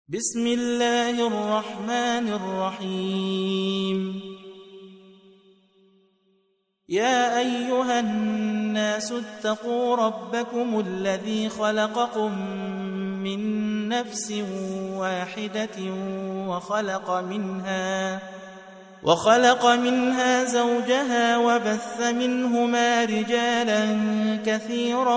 بسم الله الرحمن الرحيم. يا أيها الناس اتقوا ربكم الذي خلقكم من نفس واحدة وخلق منها زوجها وبث منهما رجالا كثيرا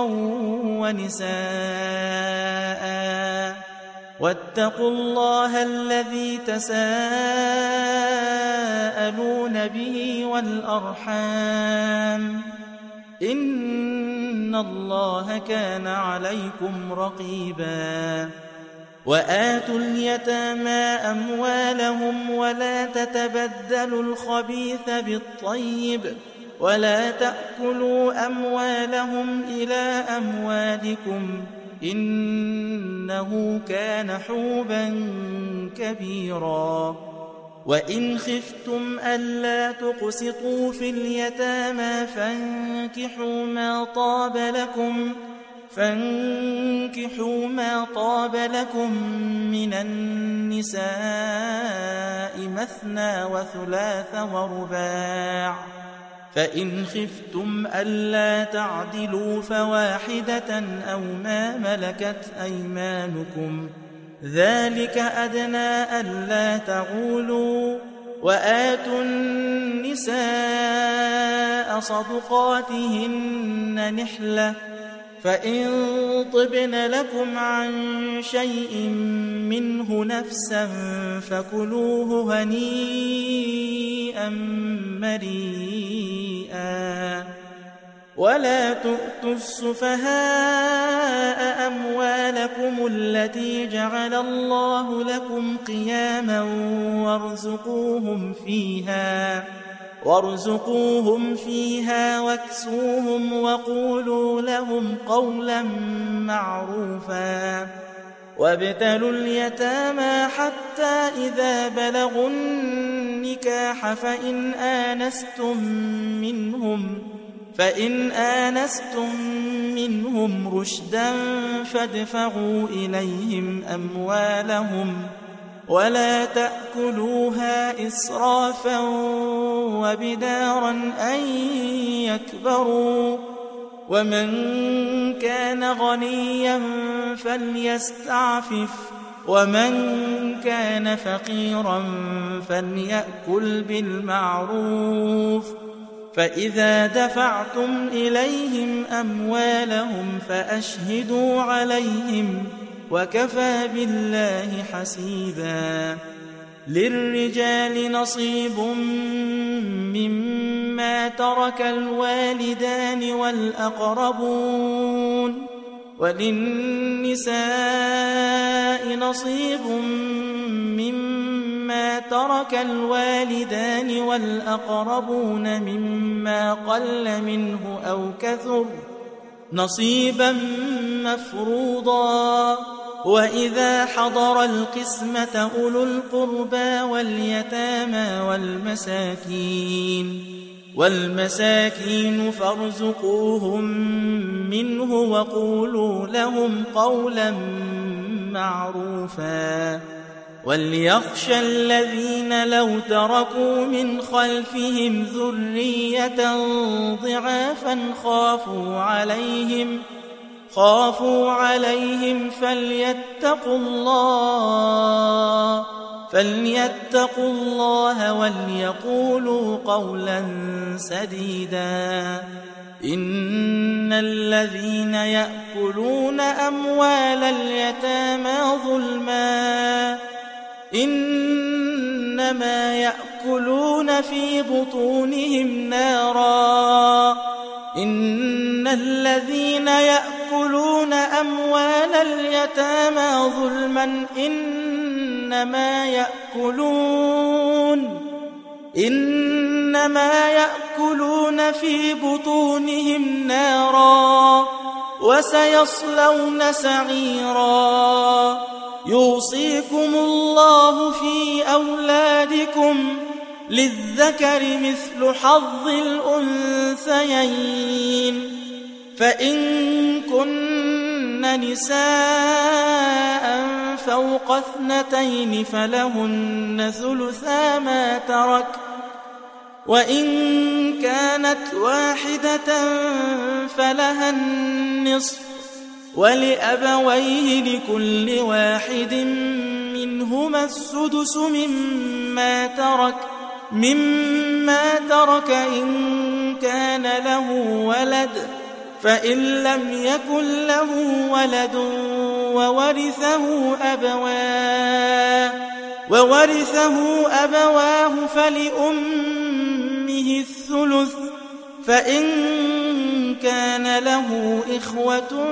ونساء واتقوا الله الذي تساءلون به والأرحام إن الله كان عليكم رقيبا. وآتوا اليتامى أموالهم ولا تتبدلوا الخبيث بالطيب ولا تأكلوا أموالهم إلى أموالكم إنه كان حوبا كبيرا. وإن خفتم ألا تقسطوا في اليتامى فانكحوا ما طاب لكم من النساء مثنى وثلاث ورباع، فإن خفتم ألا تعدلوا فواحدة أو ما ملكت أيمانكم ذلك أدنى ألا تعولوا. وآتوا النساء صدقاتهن نحلة، فإن طبن لكم عن شيء منه نفسا فكلوه هنيئا مريئا. ولا تؤتوا السفهاء أموالكم التي جعل الله لكم قياما وارزقوهم فيها واكسوهم وقولوا لهم قولا معروفا. وابتلوا اليتامى حتى إذا بلغوا النكاح فإن آنستم منهم رشدا فادفعوا إليهم أموالهم ولا تأكلوها إسرافا وبدارا أن يكبروا. ومن كان غنيا فليستعفف ومن كان فقيرا فليأكل بالمعروف. فإذا دفعتم إليهم أموالهم فأشهدوا عليهم وكفى بالله حسيبا. للرجال نصيب مما ترك الوالدان والأقربون وللنساء نصيب مما ترك الوالدان والأقربون مما قل منه أو كثر نصيبا مفروضا. وإذا حضر القسمة أولو القربى واليتامى والمساكين فارزقوهم منه وقولوا لهم قولا معروفا. وليخشى الذين لو تركوا من خلفهم ذرية ضعافا خافوا عليهم فليتقوا الله وليقولوا قولا سديدا. إن الذين يأكلون أموال اليتامى ظلما إنما يأكلون في بطونهم نارا. إن الذين يأكلون أموال اليتامى ظلما إنما يأكلون في بطونهم نارا وسيصلون سعيرا. يوصيكم الله في أولادكم للذكر مثل حظ الأنثيين. فإن كن نساء فوق 2 فلهن ثلثا ما ترك، وإن كانت واحدة فلها النصف، ولأبويه لكل واحد منهما السدس مما ترك إن كان له ولد، فإن لم يكن له ولد وورثه أبواه فلأمه الثلث، فإن كان له إخوة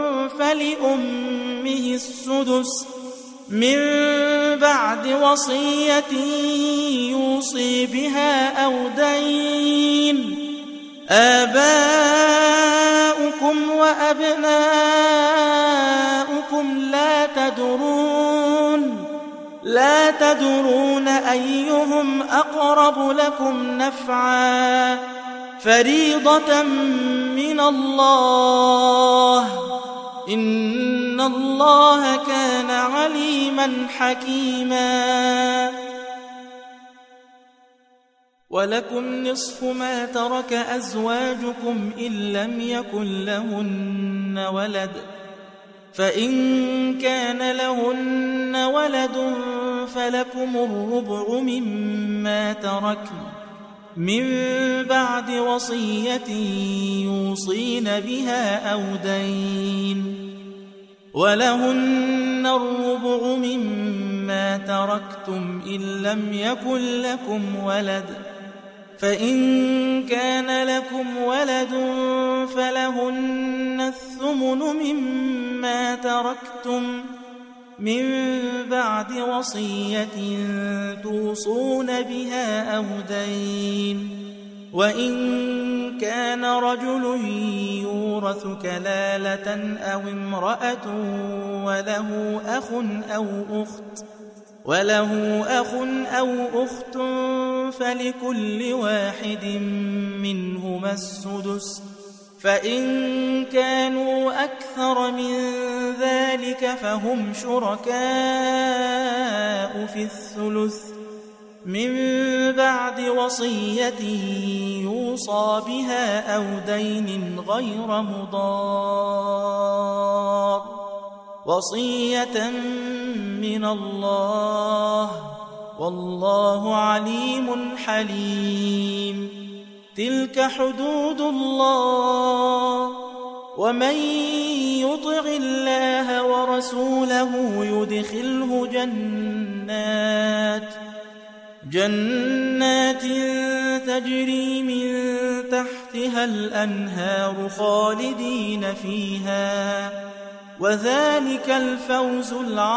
فلأمه السدس من بعد وصية يوصي بها أو دين. آباؤكم وأبناؤكم لا تدرون أيهم أقرب لكم نفعا، فريضة من الله، إن الله كان عليما حكيما. ولكم نصف ما ترك أزواجكم إن لم يكن لهن ولد، فإن كان لهن ولد فلكم الربع مما تركن من بعد وصية يوصين بها أو دين، ولهن الربع مما تركتم إن لم يكن لكم ولد، فإن كان لكم ولد فلهن الثمن مما تركتم من بعد وصية توصون بها أو دين. وإن كان رجل يورث كلالة أو امرأة وله أخ أو أخت فلكل واحد منهما السدس، فإن كانوا أكثر من ذلك فهم شركاء في الثلث من بعد وصية يوصى بها أو دين غير مضار، وصية من الله، والله عليم حليم. تلك حدود الله، ومن يطع الله ورسوله يدخله جنات تجري من تحتها الأنهار خالدين فيها، وذلك الفوز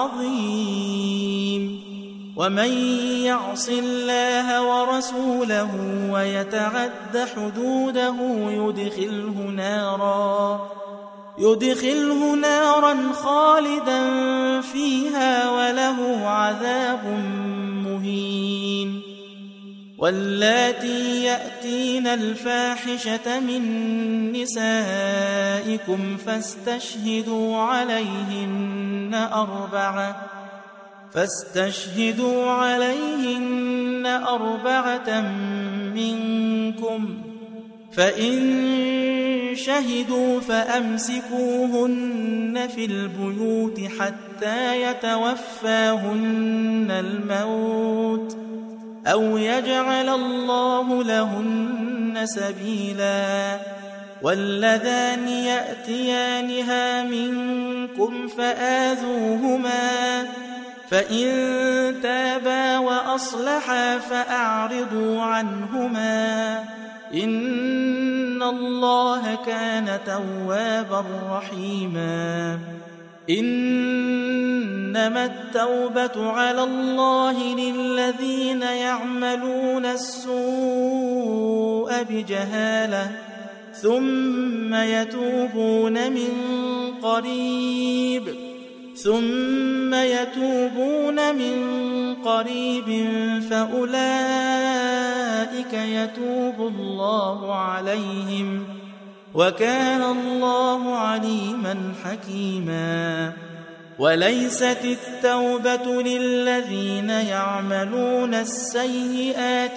العظيم. ومن يعص الله ورسوله ويتعد حدوده يدخله نارا خالدا فيها وله عذاب مهين. واللاتي يأتين الفاحشة من نسائكم فاستشهدوا عليهن أربعة منكم، فإن شهدوا فأمسكوهن في البيوت حتى يتوفاهن الموت أو يجعل الله لهن سبيلا. واللذان يأتيانها منكم فآذوهما، فإن تابا وأصلحا فأعرضوا عنهما، إن الله كان توابا رحيما. إنما التوبة على الله للذين يعملون السوء بجهالة ثم يتوبون من قريب فأولئك يتوب الله عليهم، وكان الله عليما حكيما. وليست التوبة للذين يعملون السيئات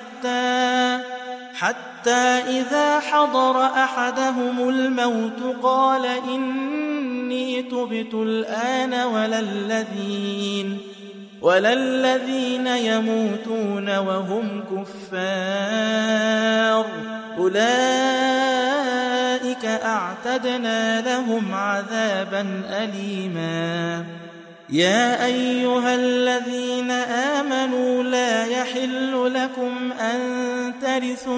حتى إذا حضر أحدهم الموت قال إني تبت الآن ولا الذين يموتون وهم كفار أولئك أعتدنا لهم عذابا أليما. يا أيها الذين آمنوا لا يحل لكم أن ترثوا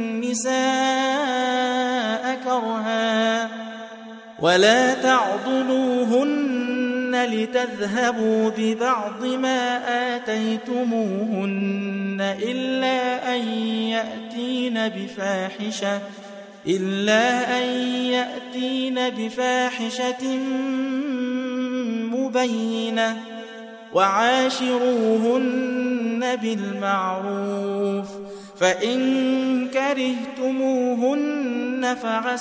النساء كرها ولا تعضلوهن لتذهبوا ببعض ما آتيتموهن إلا أن يأتين بفاحشة مبينة وعاشروهن بالمعروف فإن كرهتموهن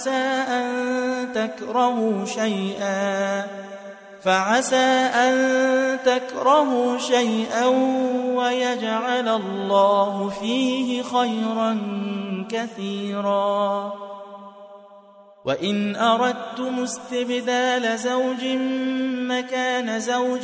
فعسى أن تكرهوا شيئا ويجعل الله فيه خيرا كثيرا. وإن أردتم استبدال زوج مكان زوج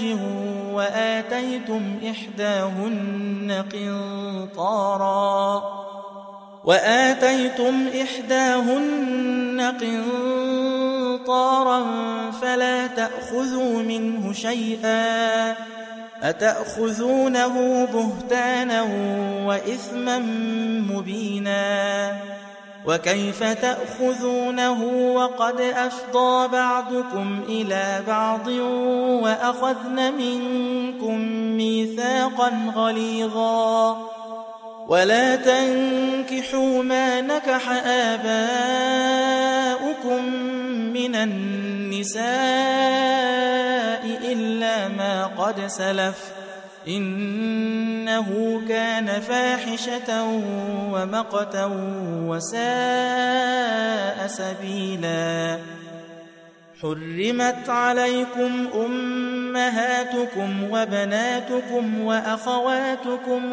وآتيتم إحداهن قنطارا فلا تأخذوا منه شيئا أتأخذونه بهتانا وإثما مبينا. وكيف تأخذونه وقد أفضى بعضكم إلى بعض وأخذن منكم ميثاقا غليظا. ولا تنكحوا ما نكح آباؤكم من النساء إلا ما قد سلف إنه كان فاحشة ومقتا وساء سبيلا. حرمت عليكم أمهاتكم وبناتكم وأخواتكم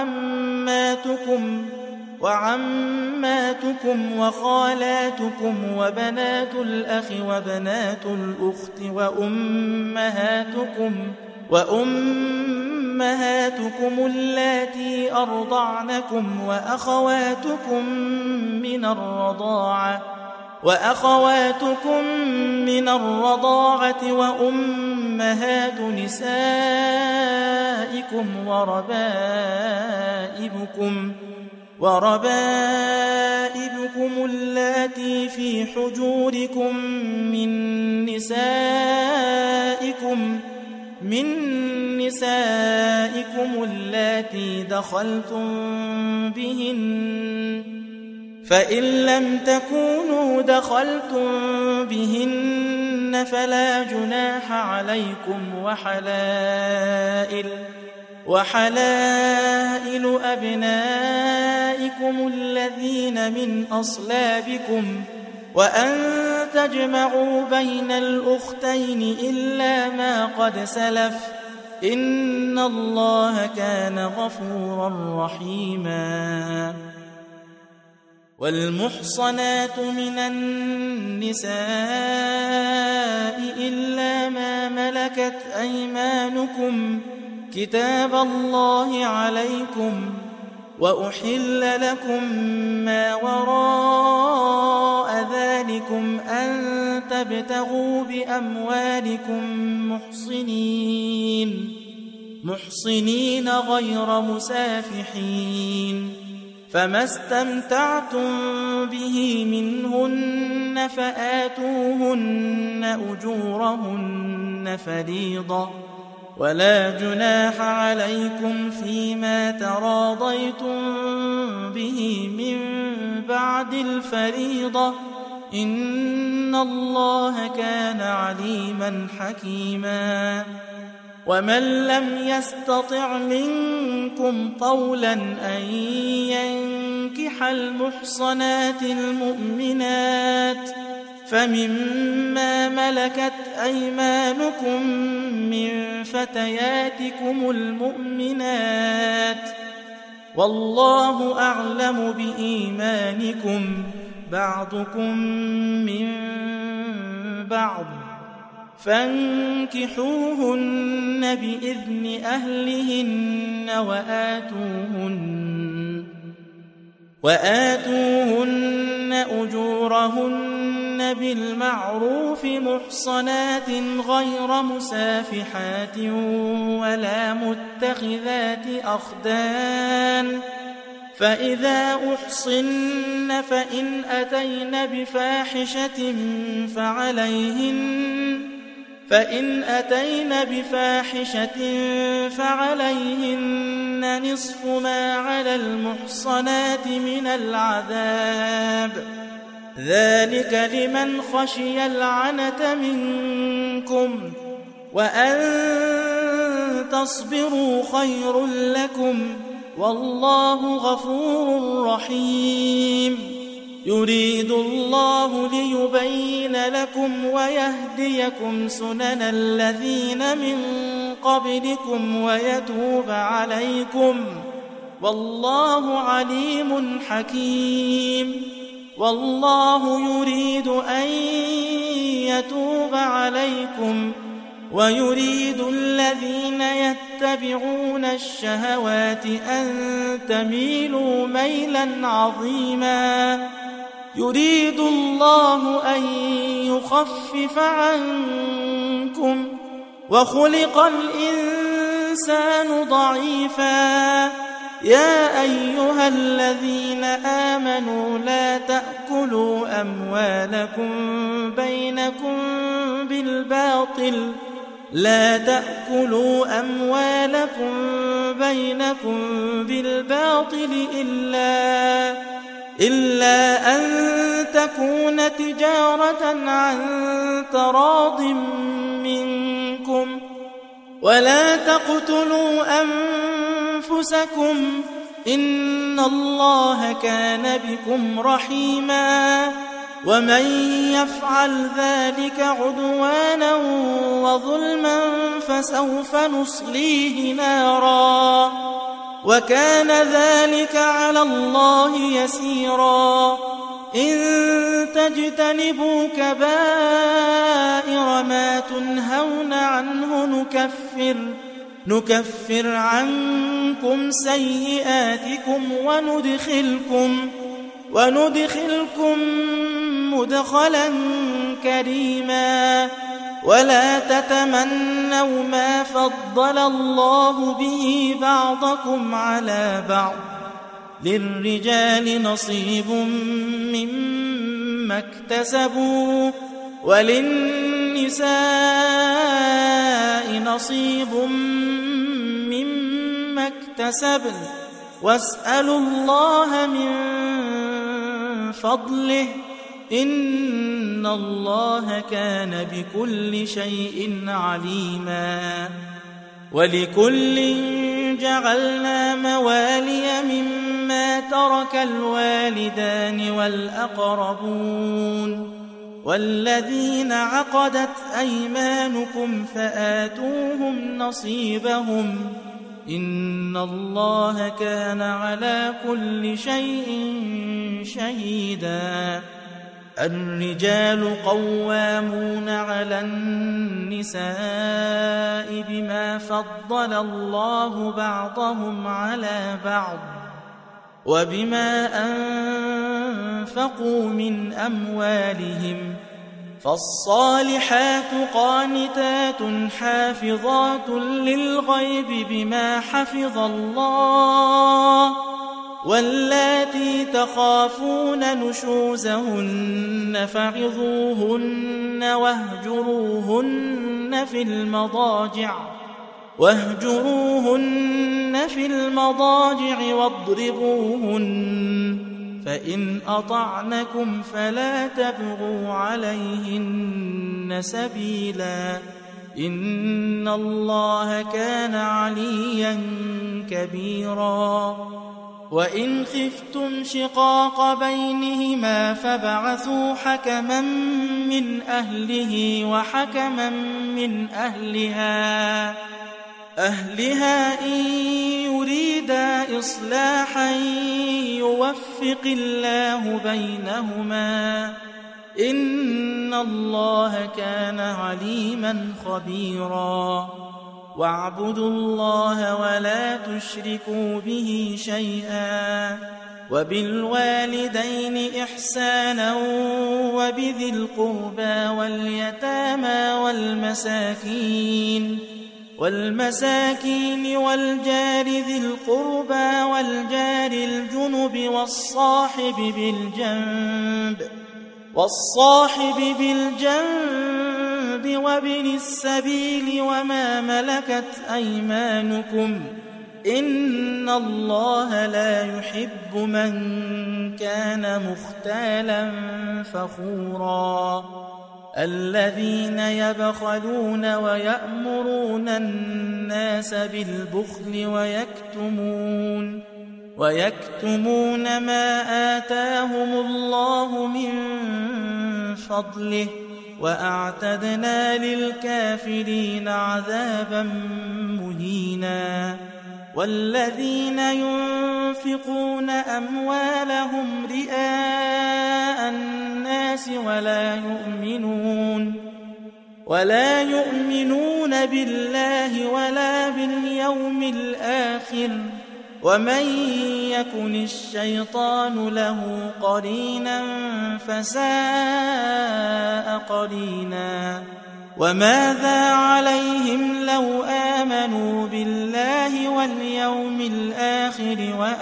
وعماتكم وخالاتكم وبنات الأخ وبنات الأخت وأمهاتكم اللاتي أرضعنكم وأخواتكم من الرضاعة وأمهات نسائكم وربائبكم اللاتي في حجوركم من نسائكم اللاتي دخلتم بهن فإن لم تكونوا دخلتم بهن فلا جناح عليكم وحلائل أبنائكم الذين من أصلابكم وأن تجمعوا بين الأختين إلا ما قد سلف إن الله كان غفورا رحيما. والمحصنات من النساء إلا ما ملكت أيمانكم كتاب الله عليكم وأحل لكم ما وراء ذلكم أن تبتغوا بأموالكم محصنين غير مسافحين فما استمتعتم به منهن فآتوهن أجورهن فريضة ولا جناح عليكم فيما تراضيتم به من بعد الفريضة إن الله كان عليما حكيما. ومن لم يستطع منكم طولا أن ينكح تنكح المحصنات المؤمنات فمما ملكت أيمانكم من فتياتكم المؤمنات والله أعلم بإيمانكم بعضكم من بعض فانكحوهن بإذن أهلهن وآتوهن أجورهن بالمعروف محصنات غير مسافحات ولا متخذات أخدان فإذا أحصن فإن أتين بفاحشة فعليهن نصف ما على المحصنات من العذاب ذلك لمن خشي العنة منكم وأن تصبروا خير لكم والله غفور رحيم يريد الله ليبين لكم ويهديكم سنن الذين من قبلكم ويتوب عليكم والله عليم حكيم والله يريد أن يتوب عليكم ويريد الذين يتبعون الشهوات أن تميلوا ميلا عظيما يريد الله أن يخفف عنكم وخلق الإنسان ضعيفا يا أيها الذين آمنوا لا تأكلوا أموالكم بينكم بالباطل إلا أن تكون تجارة عن تراض منكم ولا تقتلوا أنفسكم إن الله كان بكم رحيما ومن يفعل ذلك عدوانا وظلما فسوف نصليه نارا وكان ذلك على الله يسيرا إن تجتنبوا كبائر ما تنهون عنه نكفر عنكم سيئاتكم وندخلكم مدخلا كريما ولا تتمنوا ما فضل الله به بعضكم على بعض للرجال نصيب مما اكتسبوا وللنساء نصيب مما اكتسبن واسألوا الله من فضله إن الله كان بكل شيء عليما ولكل جعلنا موالي مما ترك الوالدان والأقربون والذين عقدت أيمانكم فآتوهم نصيبهم إن الله كان على كل شيء شهيدا الرجال قوامون على النساء بما فضل الله بعضهم على بعض وبما أنفقوا من أموالهم فالصالحات قانتات حافظات للغيب بما حفظ الله واللاتي تخافون نشوزهن فعظوهن واهجروهن في المضاجع واضربوهن فإن أطعنكم فلا تبغوا عليهن سبيلا إن الله كان عليا كبيرا وإن خفتم شقاق بينهما فابعثوا حكما من أهله وحكما من أهلها إن يريدا إصلاحا يوفق الله بينهما إن الله كان عليما خبيرا واعبدوا الله ولا تشركوا به شيئا وبالوالدين إحسانا وبذي القربى واليتامى والمساكين والجار ذي القربى والجار الجنب والصاحب بالجنب وابن السبيل وما ملكت أيمانكم إن الله لا يحب من كان مختالا فخورا الذين يبخلون ويأمرون الناس بالبخل ويكتمون ما آتاهم الله من فضله وأعتدنا للكافرين عذابا مهينا والذين ينفقون أموالهم رئاء الناس ولا يؤمنون بالله ولا باليوم الآخر ومن يكن الشيطان له قرينا فساء قرينا وماذا عليهم لو آمنوا بالله واليوم الآخر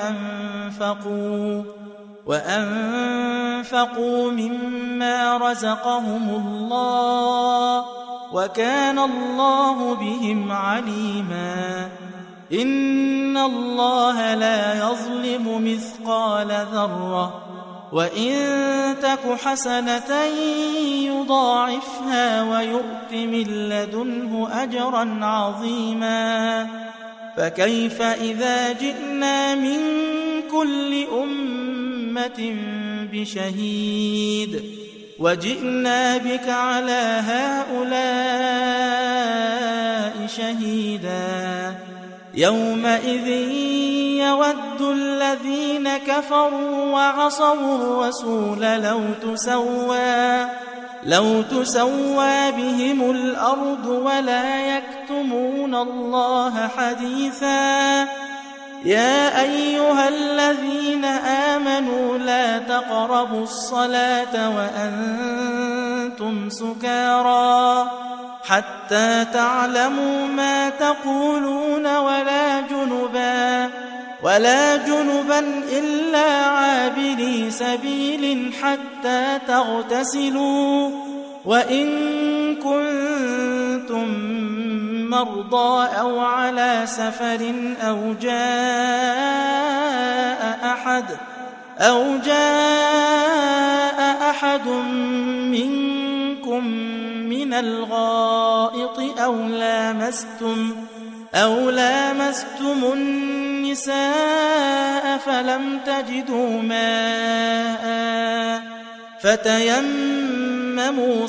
وأنفقوا مما رزقهم الله وكان الله بهم عليما إن الله لا يظلم مثقال ذرة وإن تك حسنة يضاعفها ويؤت من لدنه أجرا عظيما فكيف إذا جئنا من كل أمة بشهيد وجئنا بك على هؤلاء شهيدا يومئذ يود الذين كفروا وعصوا الرسول لو تسوى بهم الأرض ولا يكتمون الله حديثا يا أيها الذين آمنوا لا تقربوا الصلاة وأنتم سكارى حتى تعلموا ما تقولون ولا جنبا إلا عابري سبيل حتى تغتسلوا وإن كنتم مرضى أو على سفر أو جاء أحد منكم من الغائط أو لامستم النساء فلم تجدوا ماء فتيمموا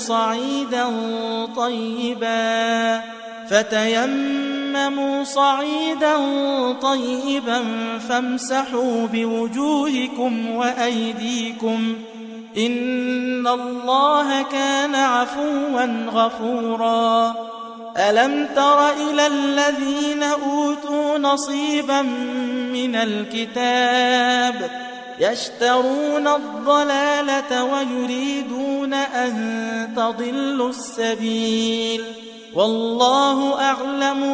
صعيدا طيبا فامسحوا بوجوهكم وأيديكم إن الله كان عفوا غفورا ألم تر إلى الذين أوتوا نصيبا من الكتاب يشترون الضلالة ويريدون أن تضلوا السبيل والله أعلم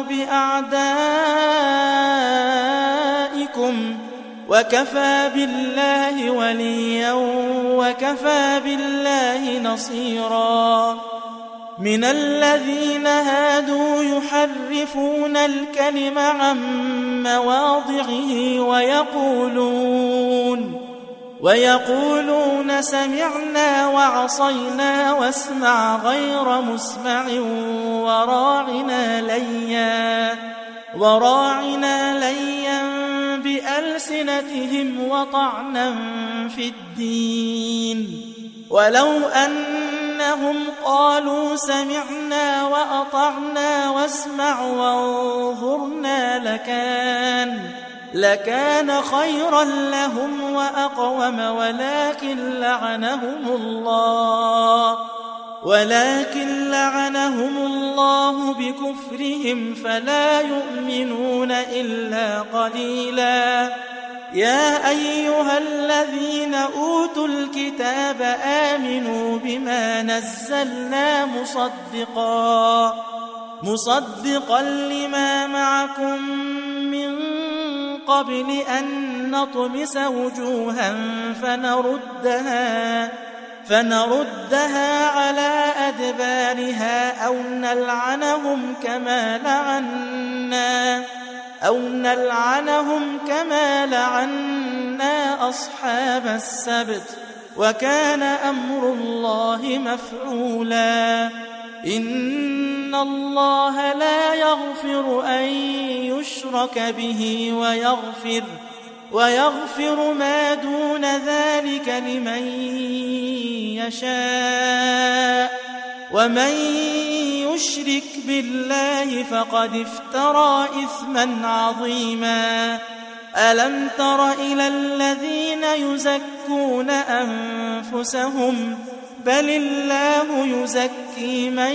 بأعدائكم وكفى بالله وليا وكفى بالله نصيرا من الذين هادوا يحرفون الكلم عن مواضعه ويقولون سمعنا وعصينا واسمع غير مسمع وراعنا ليا بألسنتهم وطعنا في الدين، ولو أنهم قالوا سمعنا وأطعنا واسمع وانظرنا لكان خيرا لهم وأقوم، ولكن لعنهم الله بكفرهم فلا يؤمنون إلا قليلا. يا أيها الذين أوتوا الكتاب آمنوا بما نزلنا مصدقا لما معكم من قبل أن نطمس وجوها فنردها على أدبارها أو نلعنهم كما لعنا أصحاب السبت، وكان أمر الله مفعولا. إن الله لا يغفر أن يشرك به ويغفر ما دون ذلك لمن يشاء، ومن يشرك بالله فقد افترى إثما عظيما. ألم تر إلى الذين يزكون أنفسهم بل الله يزكي من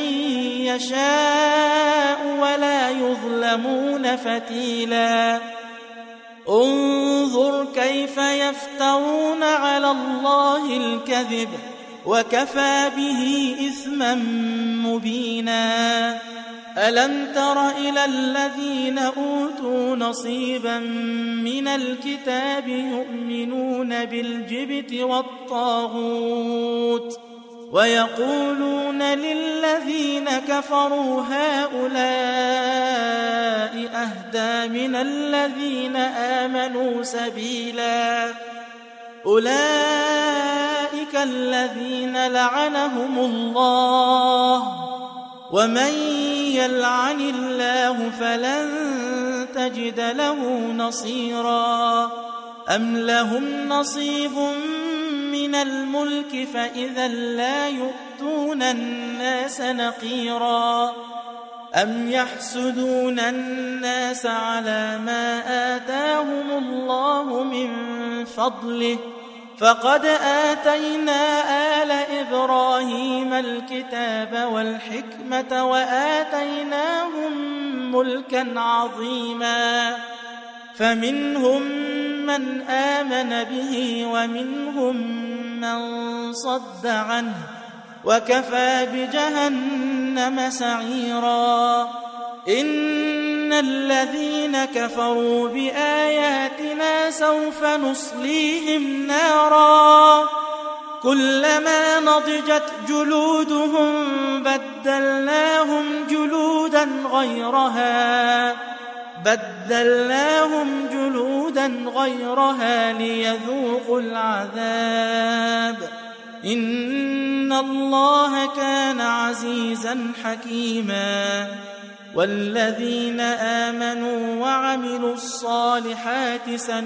يشاء ولا يظلمون فتيلا. انظر كيف يفترون على الله الكذب وكفى به إثما مبينا. ألم تر إلى الذين أوتوا نصيبا من الكتاب يؤمنون بالجبت والطاغوت ويقولون للذين كفروا هؤلاء أهدى من الذين آمنوا سبيلا. أولئك الذين لعنهم الله، ومن يلعن الله فلن تجد له نصيرا. أم لهم نصيب من الملك فإذا لا يؤتون الناس نقيرا. أم يحسدون الناس على ما آتاهم الله من فضله، فقد آتينا آل إبراهيم الكتاب والحكمة وآتيناهم ملكا عظيما. فمنهم من آمن به ومنهم من صد عنه، وكفى بجهنم سعيرا. إن الذين كفروا بآياتنا سوف نصليهم نارا كلما نضجت جلودهم بدلناهم جلودا غيرها ليذوقوا العذاب. إن الله كان عزيزا حكيما. والذين آمنوا وعملوا الصالحات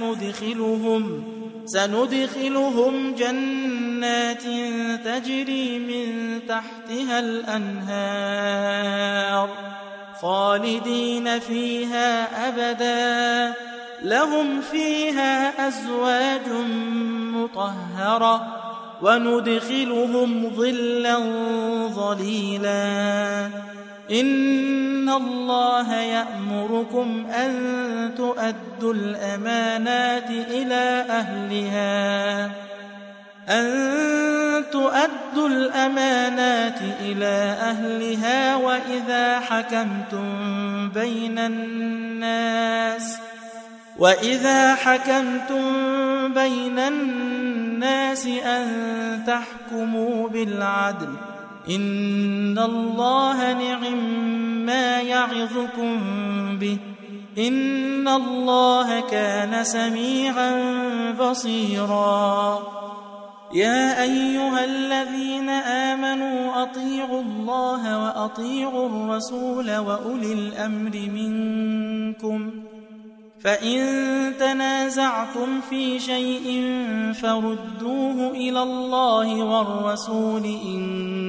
سندخلهم جنات تجري من تحتها الأنهار خالدين فيها أبدا، لهم فيها أزواج مطهرة وندخلهم ظلا ظليلا. إن الله يأمركم أن تؤدوا الأمانات إلى أهلها وإذا حكمتم بين الناس أن تحكموا بالعدل. إن الله نعما يعظكم به، إن الله كان سميعا بصيرا. يا أيها الذين آمنوا أطيعوا الله وأطيعوا الرسول وأولي الأمر منكم، فإن تنازعتم في شيء فردوه إلى الله والرسول إن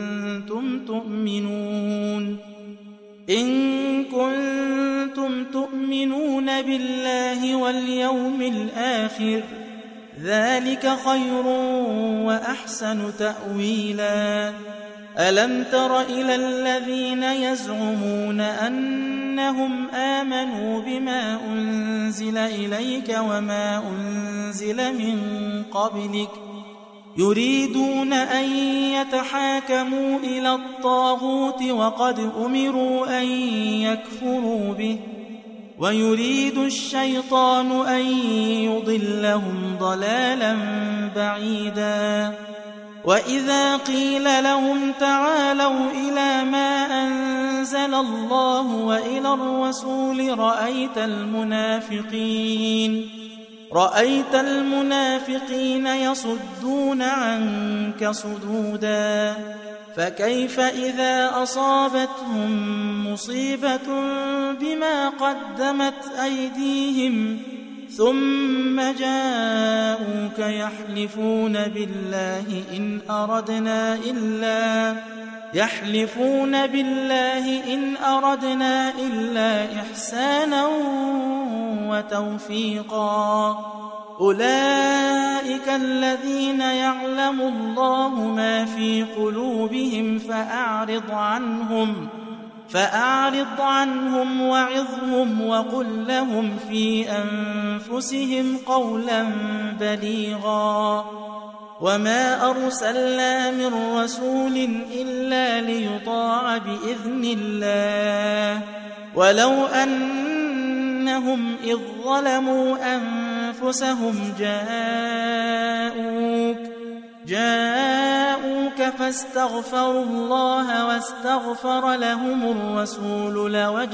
كنتم تؤمنون بالله واليوم الآخر، ذلك خير وأحسن تأويلا. ألم تر إلى الذين يزعمون أنهم آمنوا بما أنزل إليك وما أنزل من قبلك يريدون أن يتحاكموا إلى الطاغوت وقد أمروا أن يكفروا به ويريد الشيطان أن يضلهم ضلالا بعيدا. وإذا قيل لهم تعالوا إلى ما أنزل الله وإلى الرسول رأيت المنافقين يصدون عنك صدودا. فكيف إذا أصابتهم مصيبة بما قدمت أيديهم ثم جاءوك يحلفون بالله إن أردنا إلا إحسانا وتوفيقا. أولئك الذين يعلم الله ما في قلوبهم فأعرض عنهم وعظهم وقل لهم في أنفسهم قولا بليغا. وما أرسلنا من رسول إلا ليطاع بإذن الله ولو أنهم إذ ظلموا أنفسهم جاءوك فاستغفروا الله واستغفر لهم الرسول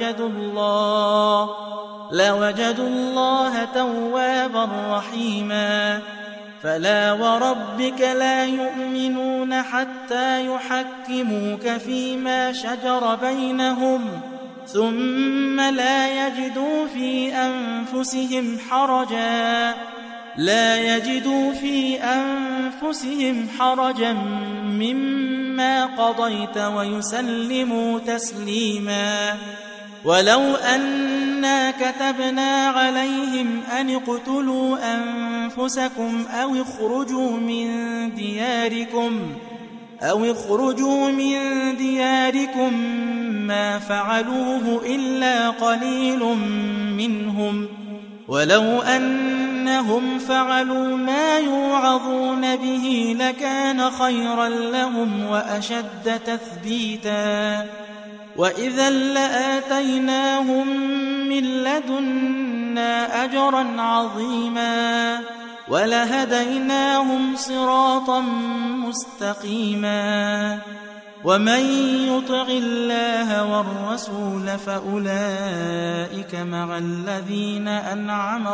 لوجدوا الله توابا رحيما. فلا وربك لا يؤمنون حتى يحكموك فيما شجر بينهم ثم لا يجدوا في أنفسهم حرجا مما قضيت ويسلموا تسليما. ولو أنا كتبنا عليهم أن اقتلوا أنفسكم أو اخرجوا من دياركم ما فعلوه إلا قليل منهم ولو أنهم فعلوا ما يوعظون به لكان خيرا لهم وأشد تثبيتا. وإذا لآتيناهم من لدنا أجرا عظيما ولهديناهم صراطا مستقيما. ومن يطع الله والرسول فأولئك مع الذين أنعم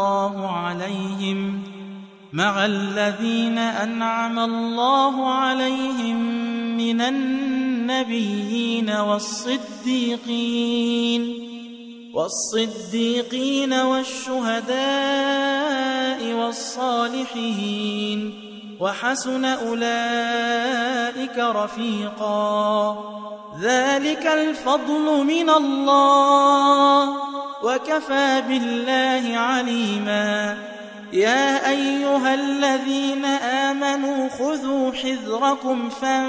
الله عليهم من النبيين والصديقين والشهداء والصالحين وحسن أولئك رفيقا. ذلك الفضل من الله وكفى بالله عليما. يا أيها الذين آمنوا خذوا حذركم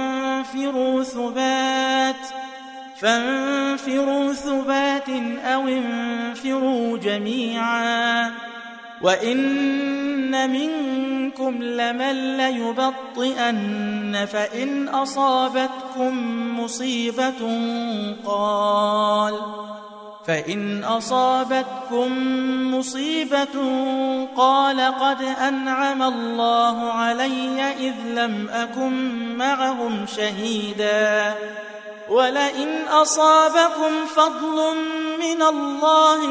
فانفروا ثبات أو انفروا جميعا. وإن منكم لمن ليبطئن فإن أصابتكم مصيبة قال قد أنعم الله علي إذ لم أكن معهم شهيدا. ولئن أصابكم فضل من الله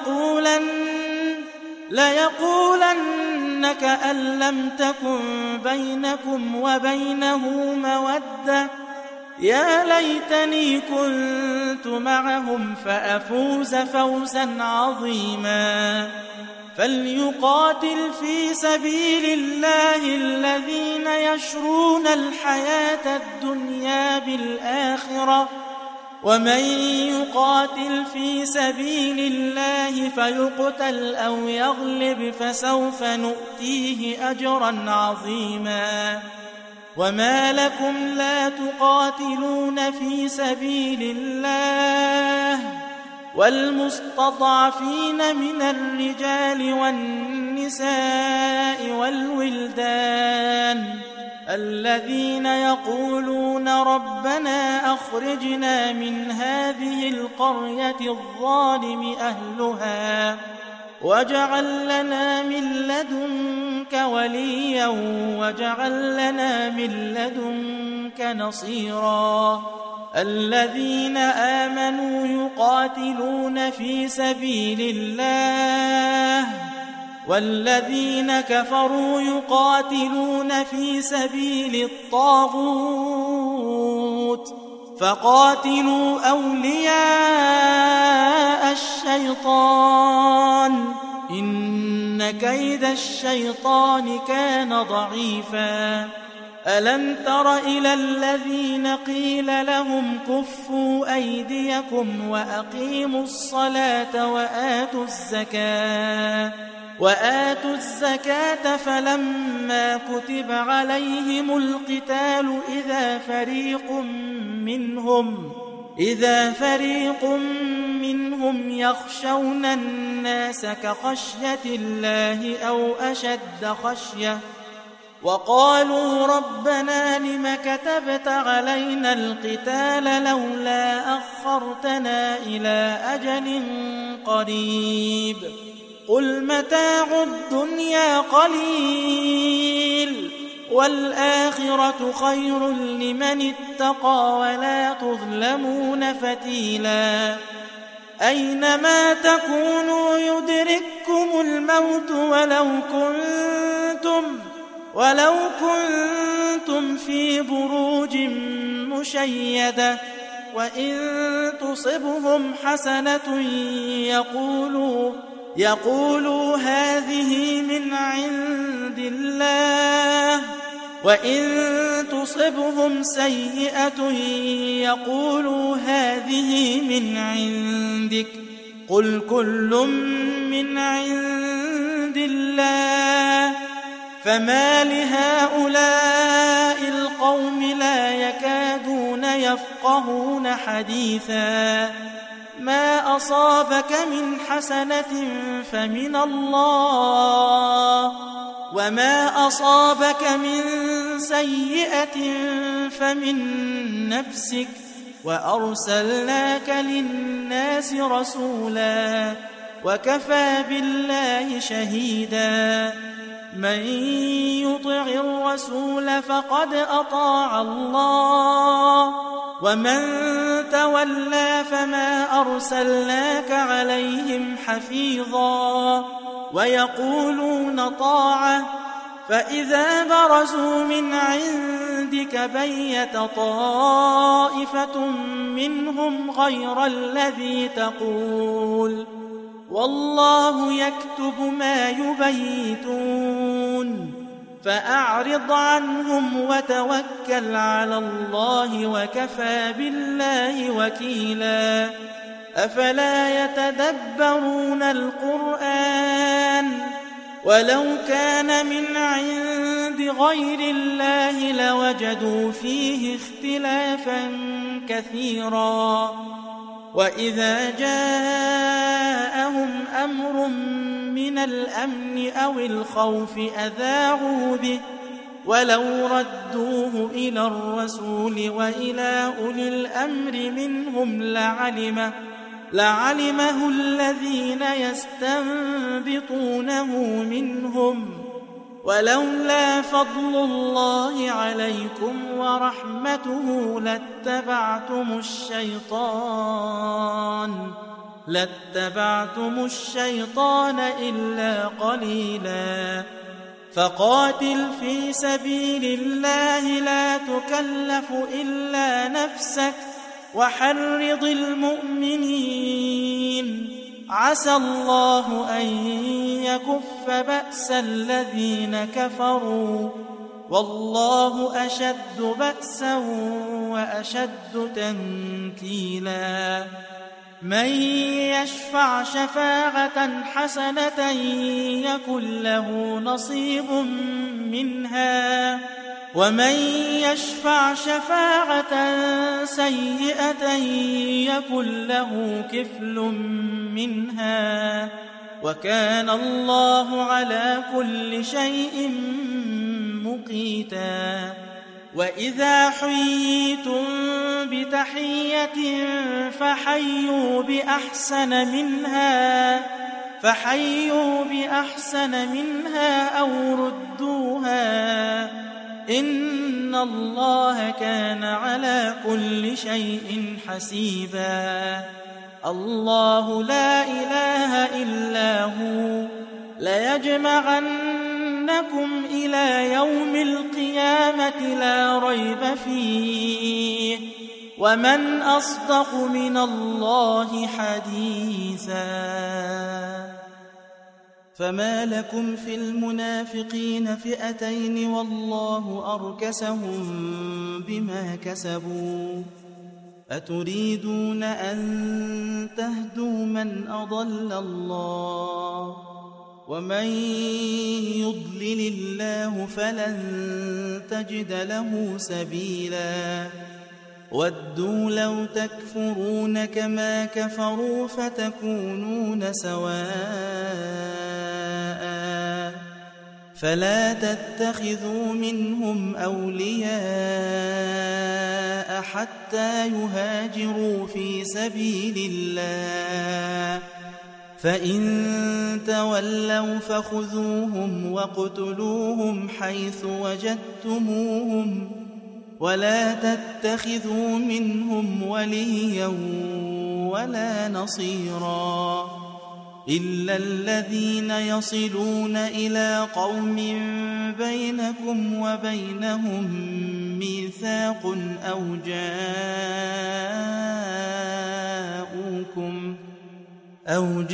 ليقولن كأن لم تكن بينكم وبينه مودة يا ليتني كنت معهم فأفوز فوزا عظيما فليقاتل في سبيل الله الذين يشرون الحياة الدنيا بالآخرة ومن يقاتل في سبيل الله فيقتل أو يغلب فسوف نؤتيه أجرا عظيما وما لكم لا تقاتلون في سبيل الله والمستضعفين من الرجال والنساء والولدان الذين يقولون ربنا أخرجنا من هذه القرية الظالم أهلها واجعل لنا من لدنك وليا واجعل لنا من لدنك نصيرا الذين آمنوا يقاتلون في سبيل الله والذين كفروا يقاتلون في سبيل الطاغوت فقاتلوا أولياء الشيطان إن كيد الشيطان كان ضعيفا ألم تر إلى الذين قيل لهم كفوا أيديكم وأقيموا الصلاة وآتوا الزكاة فلما كتب عليهم القتال إذا فريق منهم يخشون الناس كخشية الله أو أشد خشية وقالوا ربنا لم كتبت علينا القتال لولا أخرتنا إلى أجل قريب قل متاع الدنيا قليل والآخرة خير لمن اتقى ولا تظلمون فتيلا أينما تكونوا يدرككم الموت ولو كنتم في بروج مشيدة وإن تصبهم حسنة يقولوا هذه من عند الله وإن تصبهم سيئة يقولوا هذه من عندك قل كل من عند الله فما لهؤلاء القوم لا يكادون يفقهون حديثا ما أصابك من حسنة فمن الله وما أصابك من سيئة فمن نفسك وأرسلناك للناس رسولا وكفى بالله شهيدا من يطع الرسول فقد أطاع الله ومن تولى فما أرسلناك عليهم حفيظا ويقولون طاعة فإذا برزوا من عندك بيت طائفة منهم غير الذي تقول والله يكتب ما يبيتون فأعرض عنهم وتوكل على الله وكفى بالله وكيلا أفلا يتدبرون القرآن ولو كان من عند غير الله لوجدوا فيه اختلافا كثيرا وإذا جاءهم أمر من الأمن أو الخوف أذاعوا به ولو ردوه إلى الرسول وإلى أولي الأمر منهم لعلمه الذين يستنبطونه منهم ولولا فضل الله عليكم ورحمته لاتبعتم الشيطان إلا قليلا فقاتل في سبيل الله لا تكلف إلا نفسك وحرض المؤمنين عسى الله أن يكف بأس الذين كفروا والله أشد بأسا وأشد تنكيلا من يشفع شفاعة حسنة يكن له نصيب منها ومن يشفع شفاعة سيئة يكن له كفل منها وكان الله على كل شيء مقيتا وإذا حييتم بتحية فحيوا بأحسن منها أو ردوها إن الله كان على كل شيء حسيبا الله لا إله إلا هو ليجمعنكم إلى يوم القيامة لا ريب فيه ومن أصدق من الله حديثا فما لكم في المنافقين فئتين والله أركسهم بما كسبوا أتريدون أن تهدوا من أضل الله ومن يضلل الله فلن تجد له سبيلا ودوا لو تكفرون كما كفروا فتكونون سواء فلا تتخذوا منهم أولياء حتى يهاجروا في سبيل الله فإن تولوا فخذوهم واقتلوهم حيث وجدتموهم ولا تتخذوا منهم وليا ولا نصيرا إلا الذين يصلون إلى قوم بينكم وبينهم ميثاق أو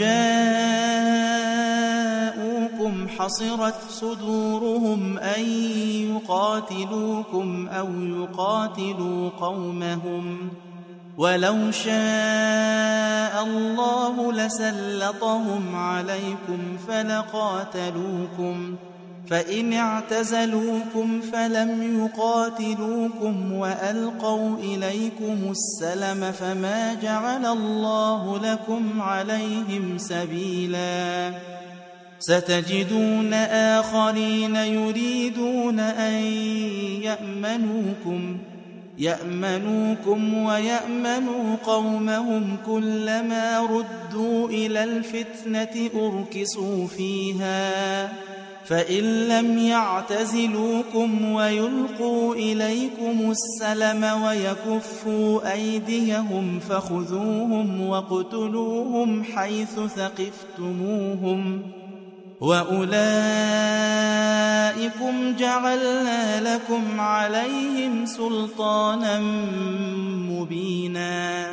جاءوكم حصرت صدورهم أن يقاتلوكم أو يقاتلوا قومهم ولو شاء الله لسلطهم عليكم فلقاتلوكم فإن اعتزلوكم فلم يقاتلوكم وألقوا إليكم السلم فما جعل الله لكم عليهم سبيلا ستجدون آخرين يريدون أن يأمنوكم ويأمنوا قومهم كلما ردوا إلى الفتنة أركسوا فيها فإن لم يعتزلوكم ويلقوا إليكم السلم ويكفوا أيديهم فخذوهم واقتلوهم حيث ثقفتموهم وأولئكم جعلنا لكم عليهم سلطانا مبينا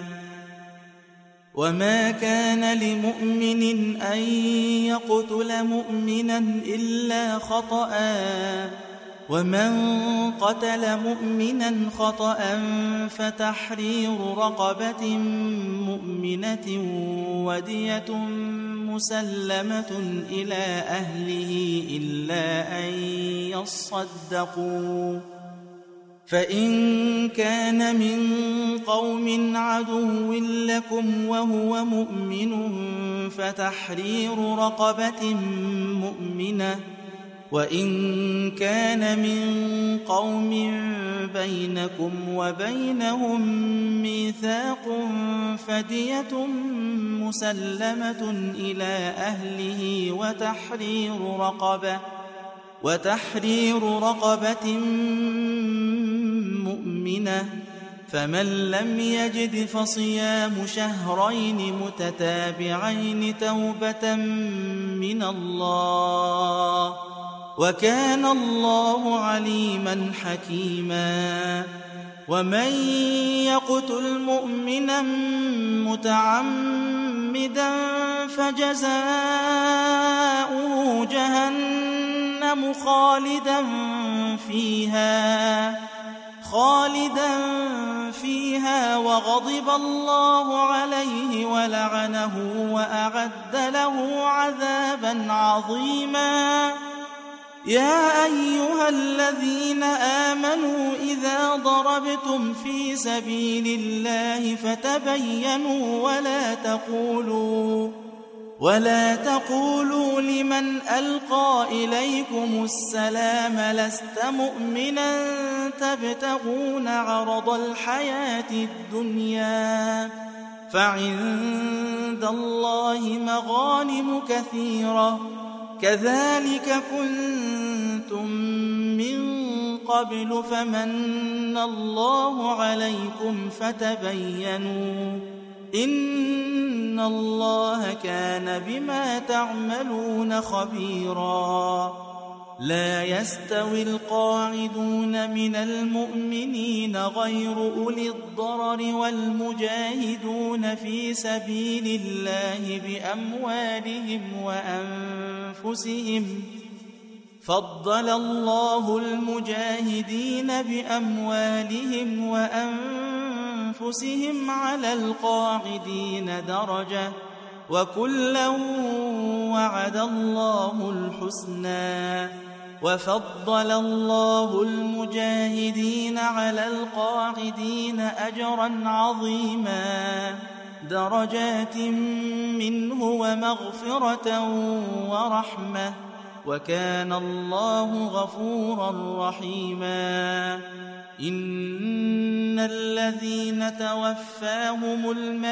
وما كان لمؤمن أن يقتل مؤمنا إلا خطأ ومن قتل مؤمنا خطأ فتحرير رقبة مؤمنة ودية مسلمة إلى أهله إلا أن يصدقوا فإن كان من قوم عدو لكم وهو مؤمن فتحرير رقبة مؤمنة وإن كان من قوم بينكم وبينهم ميثاق فدية مسلمة إلى أهله وتحرير رقبة مؤمنة فمن لم يجد فصيام شهرين متتابعين توبة من الله وكان الله عليما حكيما. ومن يقتل مؤمنا متعمدا فجزاؤه جهنم خالدا فيها وغضب الله عليه ولعنه وأعد له عذابا عظيما. يا أيها الذين آمنوا إذا ضربتم في سبيل الله فتبينوا ولا تقولوا لمن ألقى إليكم السلام لست مؤمنا تبتغون عرض الحياة الدنيا فعند الله مغانم كثيرة كذلك كنتم من قبل فمن الله عليكم فتبينوا إن الله كان بما تعملون خبيرا. لا يستوي القاعدون من المؤمنين غير أولي الضرر والمجاهدون في سبيل الله بأموالهم وأنفسهم. فضل الله المجاهدين بأموالهم وأنفسهم على القاعدين درجة وكلا وعد الله الحسنى. وفضل الله المجاهدين على القاعدين أجرا عظيما درجات منه ومغفرة ورحمة وكان الله غفورا رحيما. إن الذين توفاهم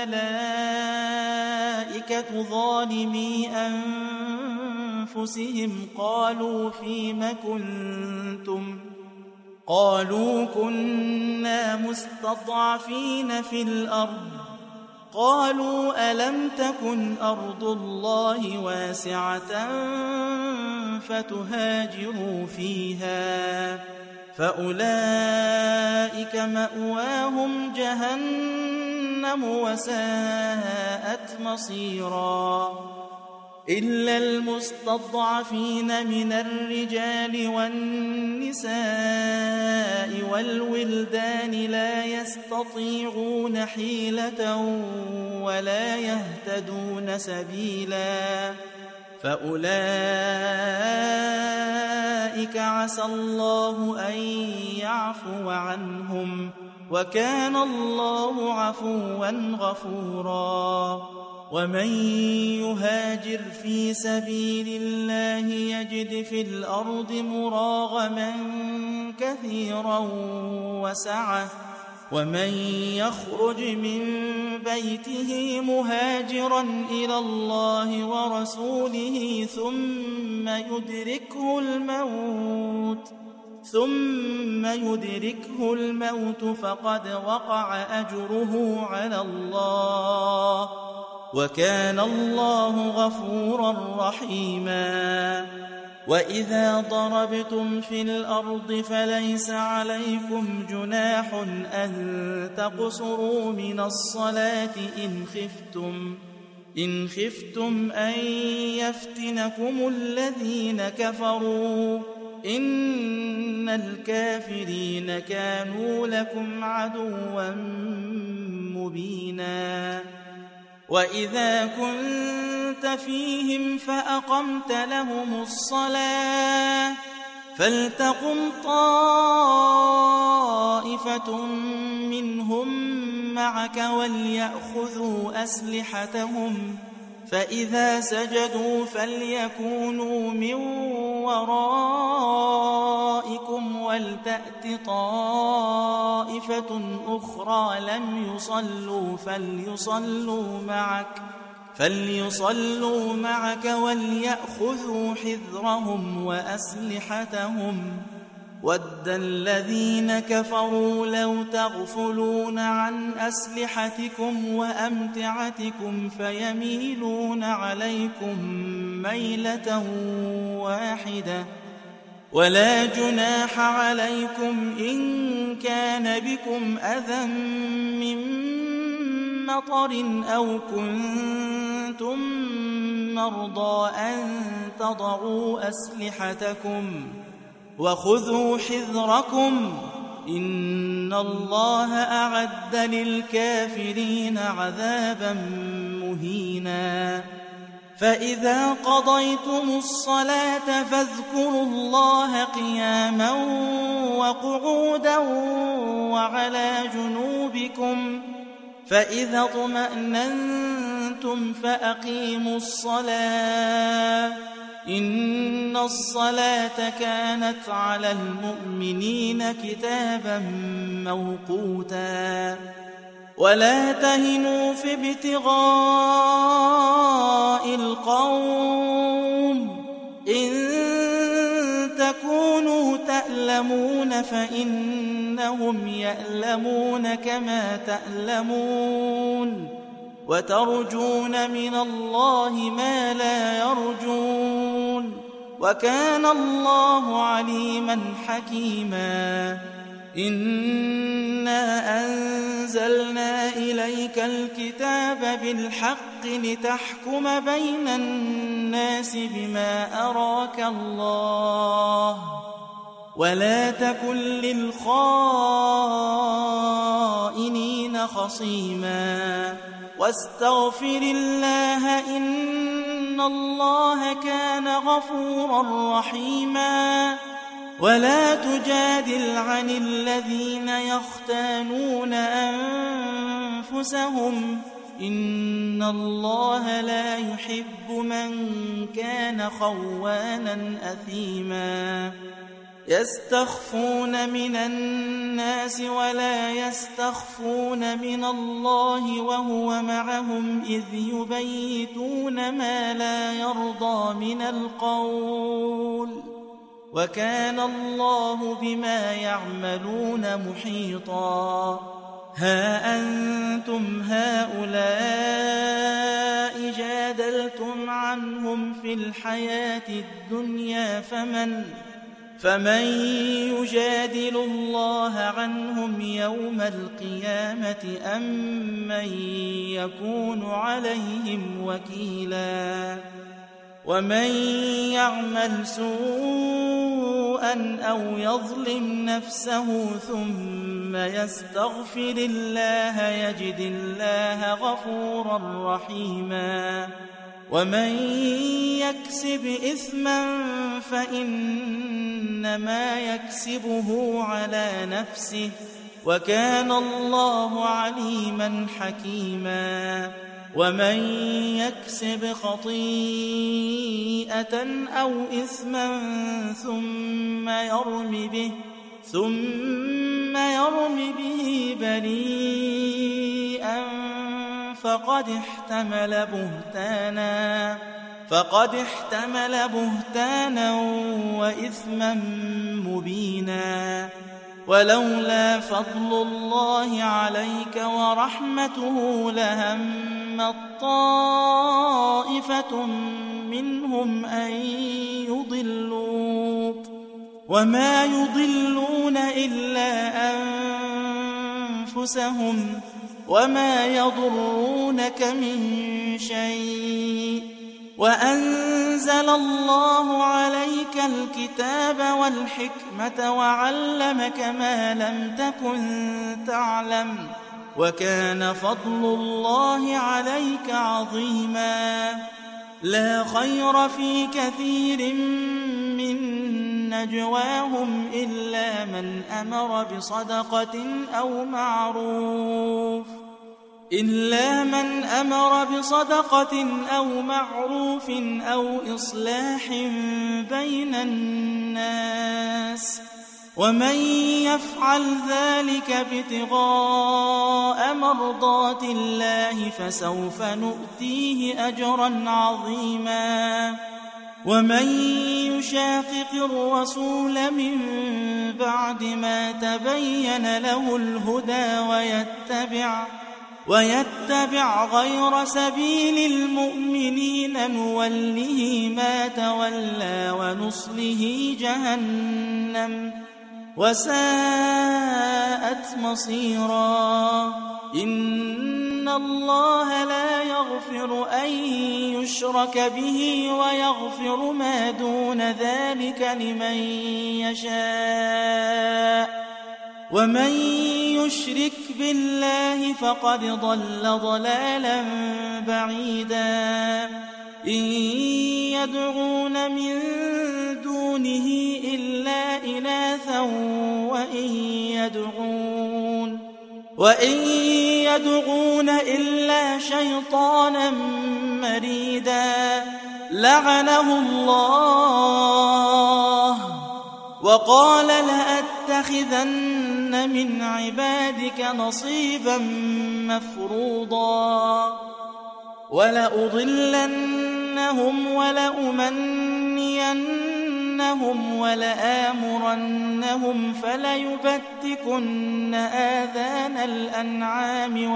الملائكة ظالمي أنفسهم قالوا فيم كنتم قالوا كنا مستضعفين في الأرض قالوا ألم تكن أرض الله واسعة فتهاجروا فيها فأولئك مأواهم جهنم وساءت مصيرا. إلا المستضعفين من الرجال والنساء والولدان لا يستطيعون حيلة ولا يهتدون سبيلا فأولئك عسى الله أن يعفو عنهم وكان الله عفوا غفورا. ومن يهاجر في سبيل الله يجد في الأرض مراغما كثيرا وسعة ومن يخرج من بيته مهاجرا إلى الله ورسوله ثم يدركه الموت فقد وقع أجره على الله وكان الله غفورا رحيما. وإذا ضربتم في الأرض فليس عليكم جناح أن تقصروا من الصلاة إن خفتم أن يفتنكم الذين كفروا إن الكافرين كانوا لكم عدوا مبينا. وإذا كنت فيهم فأقمت لهم الصلاة فلتقم طائفة منهم معك وليأخذوا أسلحتهم فإذا سجدوا فليكونوا من ورائكم ولتأت طائفة أخرى لم يصلوا فليصلوا معك وليأخذوا حذرهم وأسلحتهم. ود الذين كفروا لو تغفلون عن أسلحتكم وأمتعتكم فيميلون عليكم ميلة واحدة ولا جناح عليكم إن كان بكم أذى من مطر أو كنتم مرضى أن تضعوا أسلحتكم وخذوا حذركم إن الله أعد للكافرين عذابا مهينا فإذا قضيتم الصلاة فاذكروا الله قياما وقعودا وعلى جنوبكم فإذا اطمأننتم فأقيموا الصلاة إن الصلاة كانت على المؤمنين كتابا موقوتا ولا تهنوا في ابتغاء القوم إن تكونوا تألمون فإنهم يألمون كما تألمون وترجون من الله ما لا يرجون وكان الله عليما حكيما إنا أنزلنا إليك الكتاب بالحق لتحكم بين الناس بما أراك الله ولا تكن للخائنين خصيما واستغفر الله إن الله كان غفورا رحيما ولا تجادل عن الذين يختانون أنفسهم إن الله لا يحب من كان خوانا أثيما يستخفون من الناس ولا يستخفون من الله وهو معهم إذ يبيتون ما لا يرضى من القول وكان الله بما يعملون محيطا ها أنتم هؤلاء جادلتم عنهم في الحياة الدنيا فمن يجادل الله عنهم يوم القيامة أم من يكون عليهم وكيلا ومن يعمل سوءا أو يظلم نفسه ثم يستغفر الله يجد الله غفورا رحيما ومن يكسب إثما فإنما يكسبه على نفسه وكان الله عليما حكيما ومن يكسب خطيئة أو إثما ثم يرم به بريئا فقد احتمل بهتانا وإثما مبينا ولولا فضل الله عليك ورحمته لهمت طائفة منهم أن يضلوك وما يضلون إلا أنفسهم وما يضرونك من شيء وأنزل الله عليك الكتاب والحكمة وعلمك ما لم تكن تعلم وكان فضل الله عليك عظيما لا خير في كثير من نجواهم إلا من أمر بصدقة أو معروف أو إصلاح بين الناس ومن يفعل ذلك ابتغاء مرضات الله فسوف نؤتيه أجرا عظيما ومن يشاقق الرسول من بعد ما تبين له الهدى ويتبع غير سبيل المؤمنين نوله ما تولى ونصله جهنم وساءت مصيرا. إن الله لا يغفر أن يشرك به ويغفر ما دون ذلك لمن يشاء ومن يشرك بالله فقد ضل ضلالا بعيدا. إن يدعون من دونه إلا إناثا وإن يدعون إلا شيطانا مريدا لعنه الله وقال لأتخذن من عبادك نصيبا مفروضا ولأضلنهم ولأمنينهم ولآمرنهم فليبتكن آذان الأنعام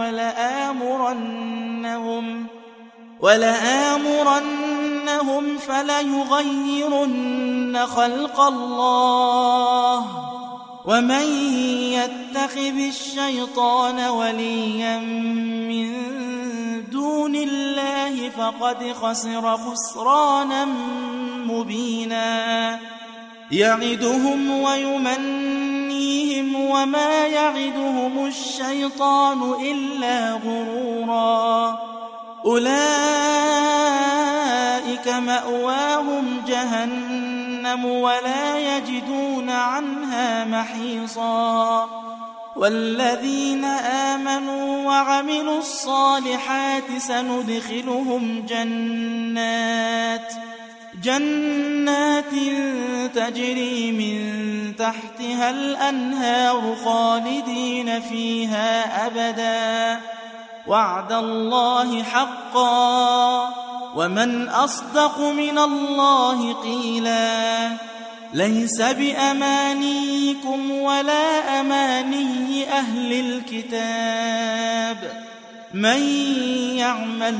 ولآمرنهم فليغيرن خلق الله ومن يتخذ الشيطان وليا من دون الله فقد خسر خسرانا مبينا. يعدهم ويمنيهم وما يعدهم الشيطان إلا غرورا. أولئك مأواهم جهنم ولا يجدون عنها محيصا. والذين آمنوا وعملوا الصالحات سندخلهم جنات تجري من تحتها الأنهار خالدين فيها أبدا وعد الله حقا ومن أصدق من الله قيلا. ليس بأمانيكم ولا أماني أهل الكتاب من يعمل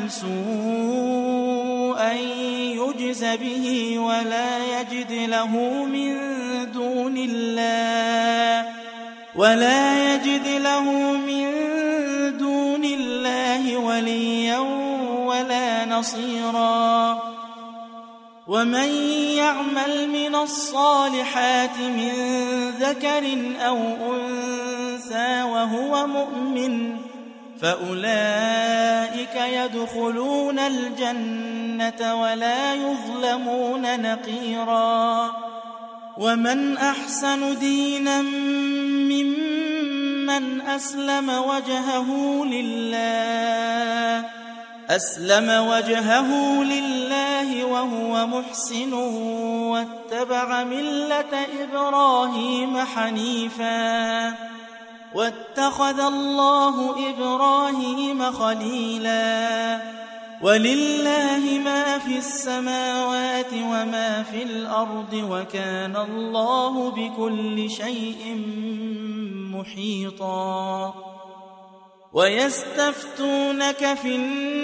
سوءا يجز به ولا يجد له من دون الله وليا ولا نصيرا. ومن يعمل من الصالحات من ذكر أو أنثى وهو مؤمن فأولئك يدخلون الجنة ولا يظلمون نقيرا. ومن أحسن دينا ممن أسلم وجهه لله وهو محسن واتبع ملة إبراهيم حنيفا واتخذ الله إبراهيم خليلا. ولله ما في السماوات وما في الأرض وكان الله بكل شيء محيطا. ويستفتونك في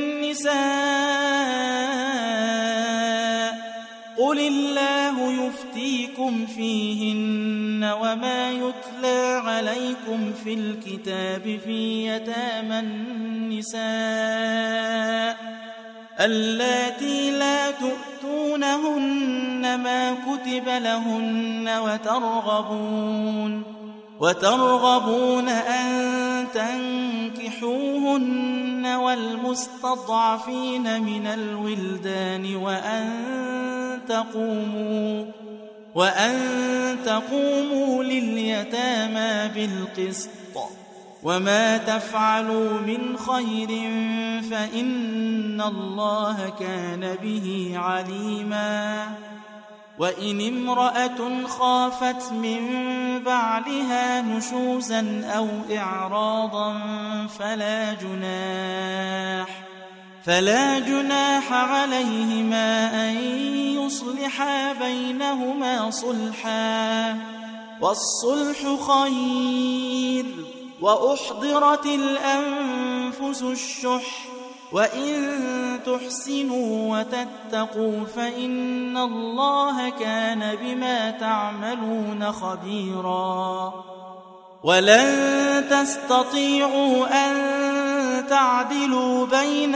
النساء قل الله يفتيكم فيهن وما يتلى عليكم في الكتاب في يتامى النساء اللاتي لا تؤتونهن ما كتب لهن وترغبون أن تنكحوهن والمستضعفين من الولدان وأن تقوموا لليتامى بالقسط وما تفعلوا من خير فإن الله كان به عليما. وإن امرأة خافت من بعلها نشوزا أو إعراضا فلا جناح عليهما أن يصلحا بينهما صلحا والصلح خير وأحضرت الأنفس الشح وإن تحسنوا وتتقوا فإن الله كان بما تعملون خبيرا ولن تستطيعوا أن تعدلوا بين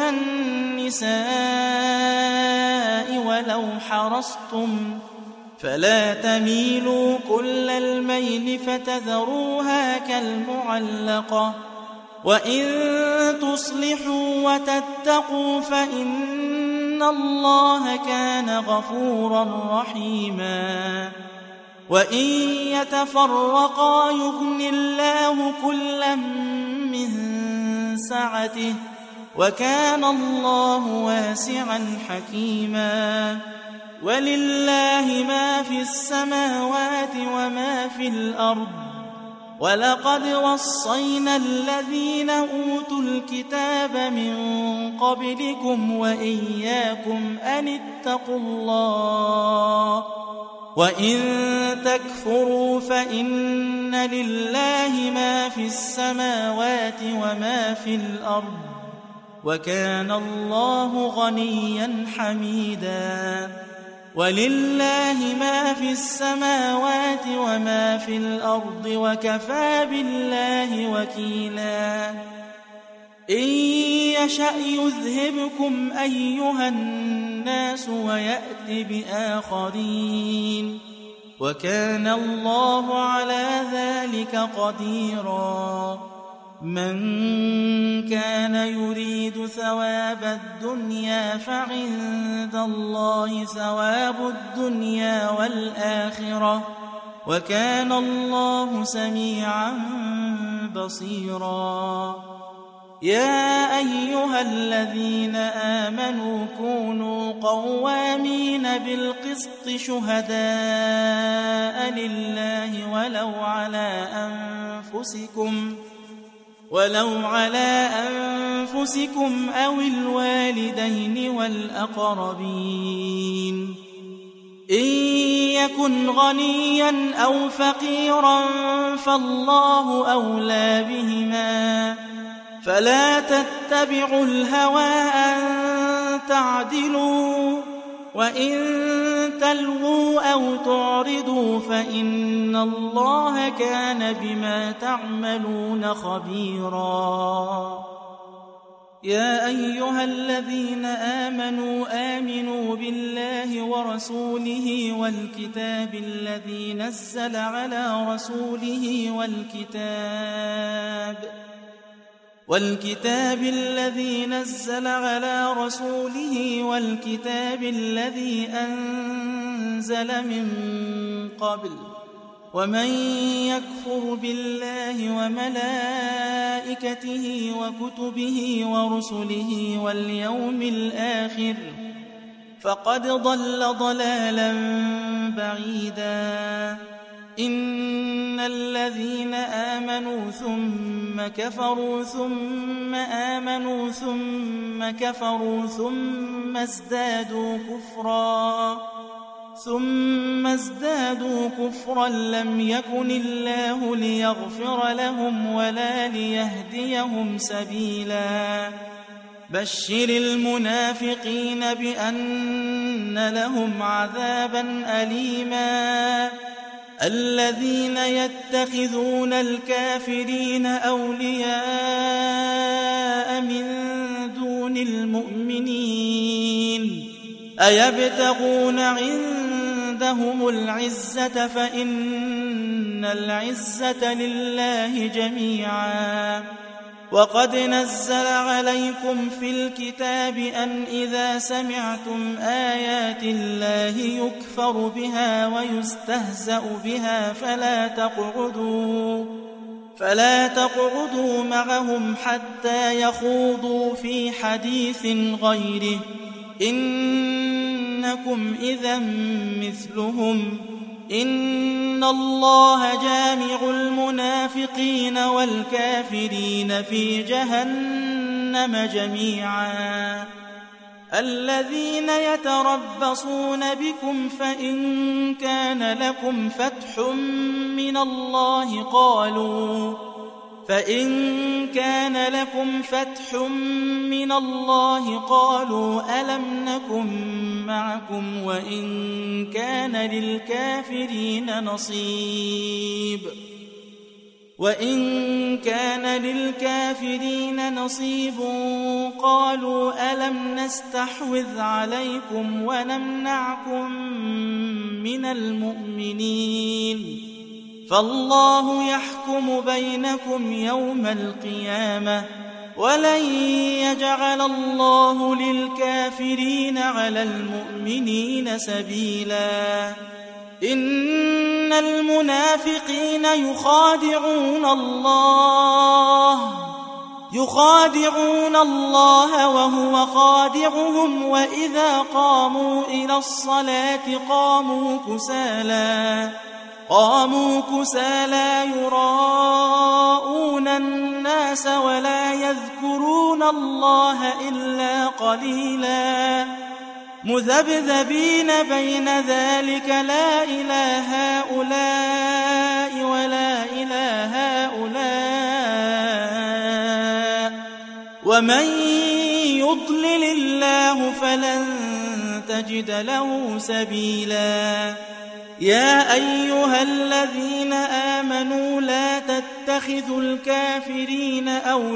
النساء ولو حرصتم فلا تميلوا كل الميل فتذروها كالمعلقة وإن تصلحوا وتتقوا فإن الله كان غفورا رحيما وإن يتفرقا يغن الله كلا من سعته وكان الله واسعا حكيما ولله ما في السماوات وما في الأرض ولقد وصينا الذين أوتوا الكتاب من قبلكم وإياكم أن اتقوا الله وإن تكفروا فإن لله ما في السماوات وما في الأرض وكان الله غنيا حميدا ولله ما في السماوات وما في الأرض وكفى بالله وكيلا إن يشأ يذهبكم أيها الناس ويأت بآخرين وكان الله على ذلك قديرا من كان يريد ثواب الدنيا فعند الله ثواب الدنيا والآخرة وكان الله سميعا بصيرا يا أيها الذين آمنوا كونوا قوامين بالقسط شهداء لله ولو على أنفسكم أو الوالدين والأقربين إن يكن غنيا أو فقيرا فالله أولى بهما فلا تتبعوا الهوى أن تعدلوا وإن تلووا أو تعرضوا فإن الله كان بما تعملون خبيرا يا أيها الذين آمنوا بالله ورسوله والكتاب الذي نزل على رسوله والكتاب الذي أنزل من قبل ومن يكفر بالله وملائكته وكتبه ورسله واليوم الآخر فقد ضل ضلالا بعيدا إن الذين آمنوا ثم كفروا ثم آمنوا ثم كفروا ثم ازدادوا كفرا لم يكن الله ليغفر لهم ولا ليهديهم سبيلا بشر المنافقين بأن لهم عذابا أليما الذين يتخذون الكافرين أولياء من دون المؤمنين أيبتغون عندهم العزة فإن العزة لله جميعا وقد نزل عليكم في الكتاب أن إذا سمعتم آيات الله يكفر بها ويستهزأ بها فلا تقعدوا معهم حتى يخوضوا في حديث غيره إنكم إذا مثلهم إن الله جامع المنافقين والكافرين في جهنم جميعا الذين يتربصون بكم فإن كان لكم فتح من الله فإن كان لكم فتح من الله قالوا ألم نكن معكم وإن كان للكافرين نصيب قالوا ألم نستحوذ عليكم ونمنعكم من المؤمنين فالله يحكم بينكم يوم القيامة ولن يجعل الله للكافرين على المؤمنين سبيلا إن المنافقين يخادعون الله وهو خادعهم وإذا قاموا إلى الصلاة قاموا كسالى يراءون الناس ولا يذكرون الله إلا قليلا مذبذبين بين ذلك لا إله هؤلاء ولا إله هؤلاء ومن يضلل الله فلن تجد له سبيلا يا أيها الذين آمنوا لا تتخذوا الكافرين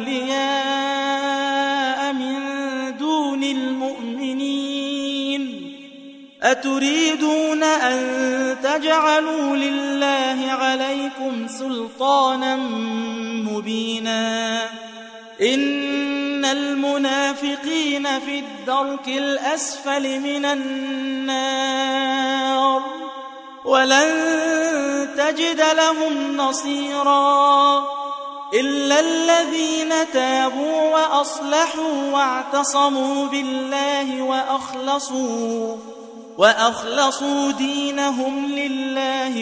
أولياء من دون المؤمنين أتريدون أن تجعلوا لله عليكم سلطانا مبينا إن المنافقين في الدرك الأسفل من النار ولن تجد لهم نصيرا إلا الذين تابوا وأصلحوا واعتصموا بالله وأخلصوا دينهم لله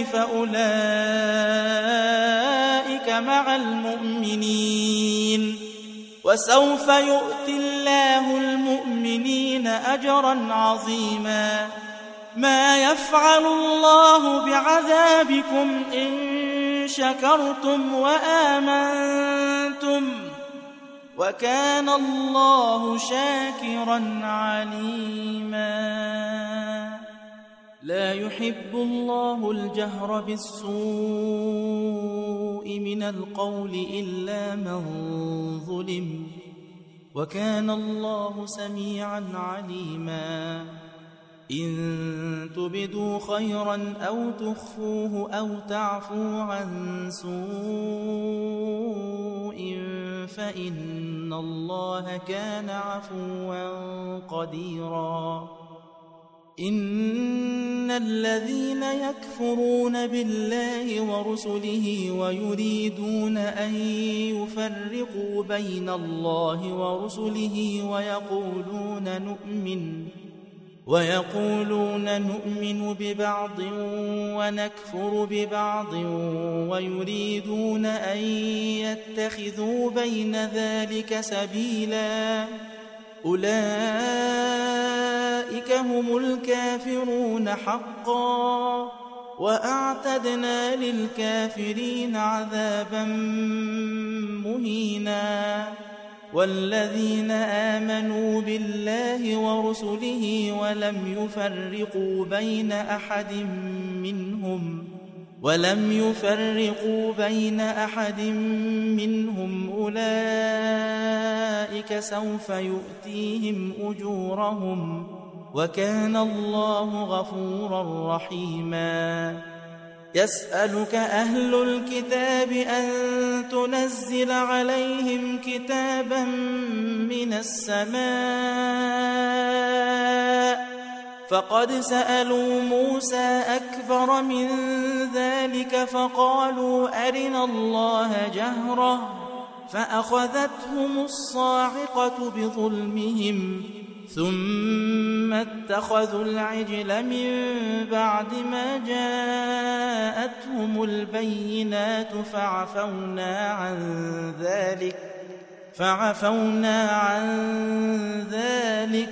فأولئك مع المؤمنين وسوف يؤتي الله المؤمنين أجرا عظيما ما يفعل الله بعذابكم إن شكرتم وآمنتم وكان الله شاكرا عليما لا يحب الله الجهر بالسوء من القول إلا من ظلم وكان الله سميعا عليما إن تبدوا خيرا أو تخفوه أو تعفوا عن سوء فإن الله كان عفوا قديرا إن الذين يكفرون بالله ورسله ويريدون أن يفرقوا بين الله ورسله ويقولون نؤمن ببعض ونكفر ببعض ويريدون أن يتخذوا بين ذلك سبيلا أولئك هم الكافرون حقا وأعتدنا للكافرين عذابا مهينا والذين آمنوا بالله ورسله ولم يفرقوا بين أحد منهم أولئك سوف يؤتيهم أجورهم وكان الله غفورا رحيما يسألك أهل الكتاب أن تنزل عليهم كتابا من السماء فقد سألوا موسى أكبر من ذلك فقالوا أرنا الله جهرة فأخذتهم الصاعقة بظلمهم ثم اتخذوا العجل من بعد ما جاءتهم البينات فعفونا عن ذلك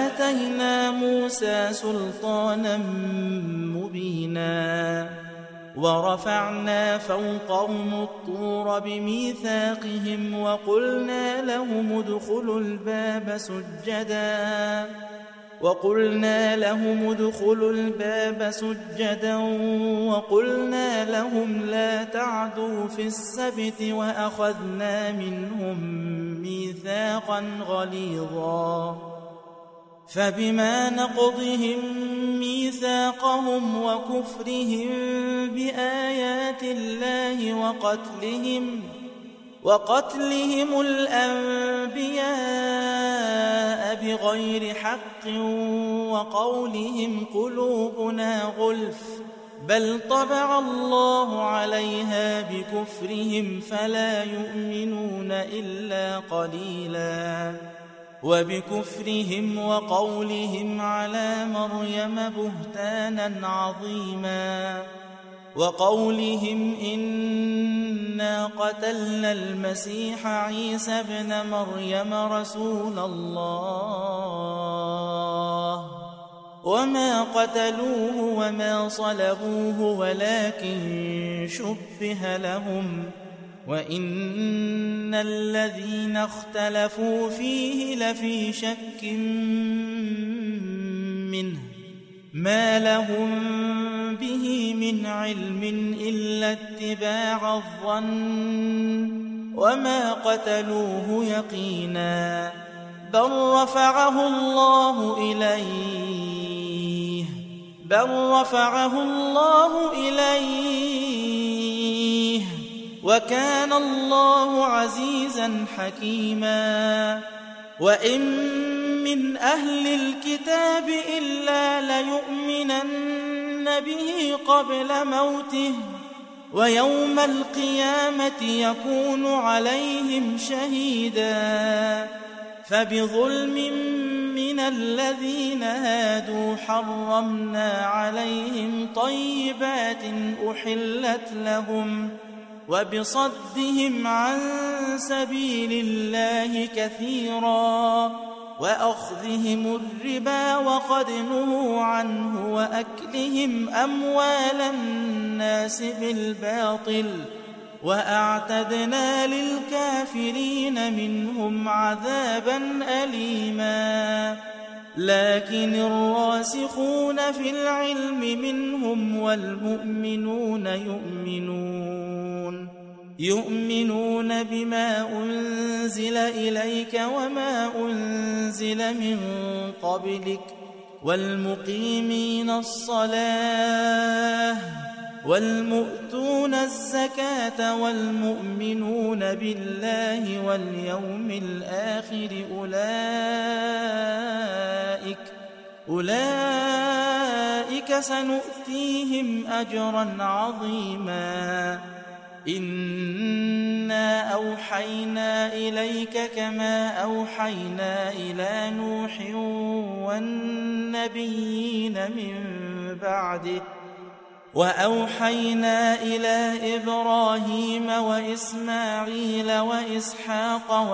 وآتينا موسى سلطانا مبينا ورفعنا فوقهم الطور بميثاقهم وقلنا لهم ادخلوا الباب سجدا وقلنا لهم لا تعدوا في السبت وأخذنا منهم ميثاقا غليظا فبما نقضهم ميثاقهم وكفرهم بآيات الله وقتلهم الأنبياء بغير حق وقولهم قلوبنا غلف بل طبع الله عليها بكفرهم فلا يؤمنون إلا قليلا وبكفرهم وقولهم على مريم بهتانا عظيما وقولهم إنا قتلنا المسيح عيسى ابن مريم رسول الله وما قتلوه وما صلبوه ولكن شبه لهم وإن الذين اختلفوا فيه لفي شك منه ما لهم به من علم إلا اتباع الظن وما قتلوه يقينا بل رفعه الله إليه وكان الله عزيزا حكيما وإن من أهل الكتاب إلا ليؤمنن به قبل موته ويوم القيامة يكون عليهم شهيدا فبظلم من الذين هادوا حرمنا عليهم طيبات أحلت لهم وبصدهم عن سبيل الله كثيرا وأخذهم الربا وقد نهوا عنه وأكلهم أموال الناس بالباطل وأعتدنا للكافرين منهم عذابا أليما لكن الراسخون في العلم منهم والمؤمنون يؤمنون بما أنزل إليك وما أنزل من قبلك والمقيمين الصلاة والمؤتون الزكاة والمؤمنون بالله واليوم الآخر أولئك سنؤتيهم أجرا عظيما إنا أوحينا إليك كما أوحينا إلى نوح والنبيين من بعده وأوحينا إلى إبراهيم وإسماعيل وإسحاق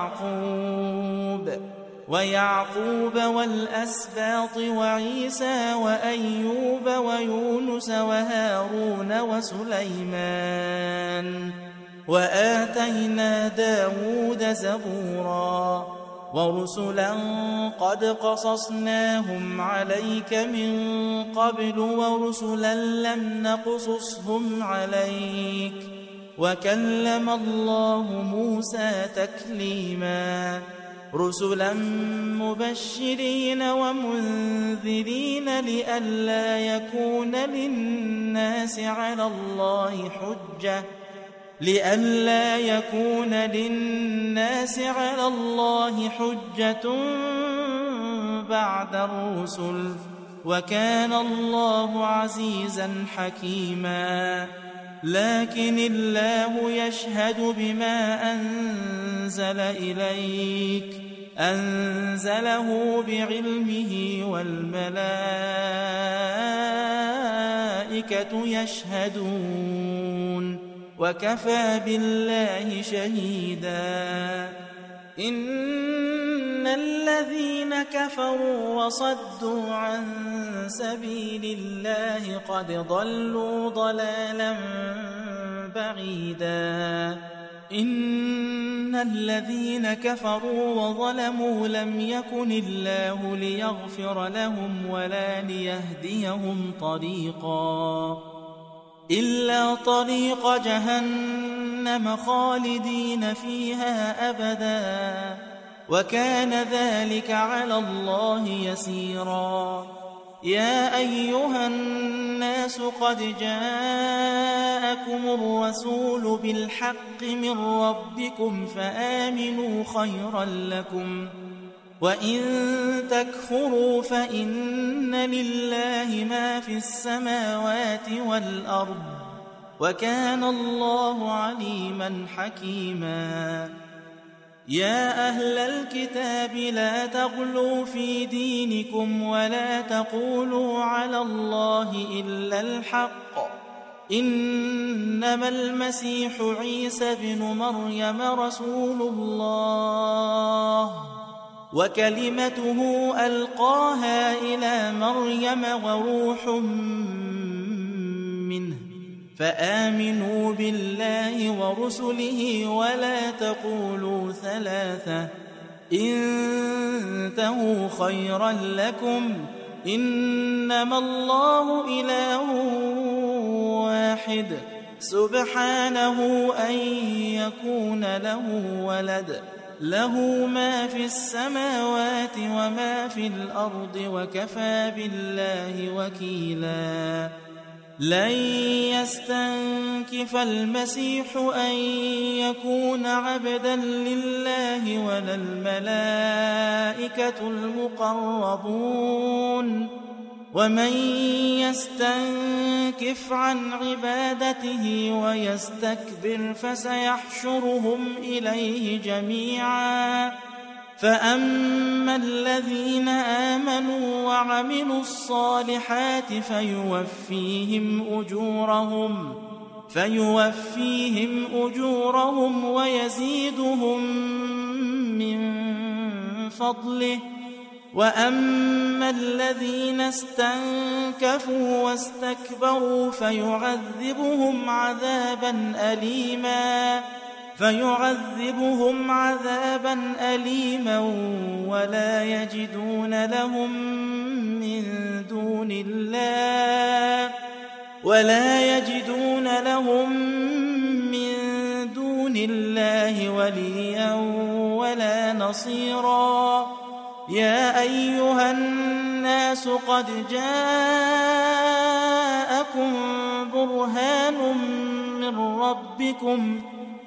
ويعقوب والأسباط وعيسى وأيوب ويونس وهارون وسليمان وآتينا داود زبورا ورسلا قد قصصناهم عليك من قبل ورسلا لم نقصصهم عليك وكلم الله موسى تكليما رسلا مبشرين ومنذرين لئلا يكون للناس على الله حجة بعد الرسل وكان الله عزيزا حكيما لكن الله يشهد بما أنزل إليك أنزله بعلمه والملائكة يشهدون وكفى بالله شهيدا إن الذين كفروا وصدوا عن سبيل الله قد ضلوا ضلالا بعيدا إن الذين كفروا وظلموا لم يكن الله ليغفر لهم ولا ليهديهم طريقا إلا طريق جهنم خالدين فيها أبدا وكان ذلك على الله يسيرا يا أيها الناس قد جاءكم الرسول بالحق من ربكم فآمنوا خيرا لكم وإن تكفروا فإن لله ما في السماوات والأرض وكان الله عليما حكيما يا أهل الكتاب لا تغلوا في دينكم ولا تقولوا على الله إلا الحق إنما المسيح عيسى بن مريم رسول الله وكلمته ألقاها إلى مريم وروح منه فآمنوا بالله ورسله ولا تقولوا ثلاثة انتهوا خيرا لكم إنما الله إله واحد سبحانه أن يكون له ولد له ما في السماوات وما في الأرض وكفى بالله وكيلا لن يستنكف المسيح أن يكون عبدا لله ولا الملائكة المقربون ومن يستنكف عن عبادته ويستكبر فسيحشرهم إليه جميعا فأما الذين آمنوا وعملوا الصالحات فيوفيهم أجورهم ويزيدهم من فضله وأما الذين استنكفوا واستكبروا فيعذبهم عذابا أليما ولا يجدون لهم من دون الله وليا ولا نصيرا يا أيها الناس قد جاءكم برهان من ربكم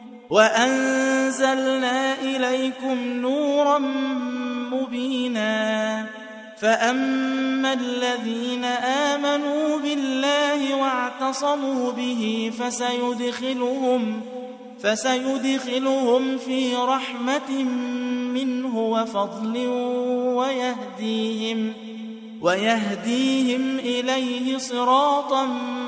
وأنزلنا إليكم نورا مبينا فأما الذين آمنوا بالله واعتصموا به فسيدخلهم في رحمة منه وفضل ويهديهم إليه صراطا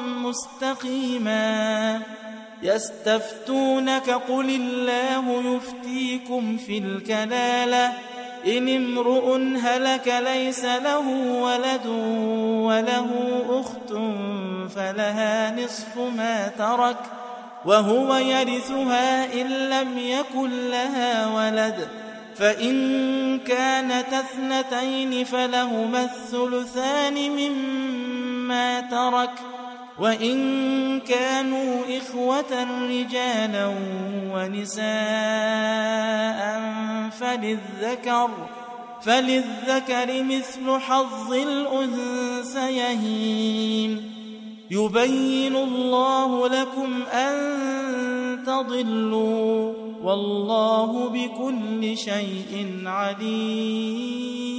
مستقيما يستفتونك قل الله يفتيكم في الكلالة إن امرؤ هلك ليس له ولد وله أخت فلها نصف ما ترك وهو يرثها إن لم يكن لها ولد فإن كانت اثنتين فلهما الثلثان مما ترك وإن كانوا إخوة رجالا ونساء فللذكر مثل حظ الأنثيين يبين الله لكم أن تضلوا والله بكل شيء عليم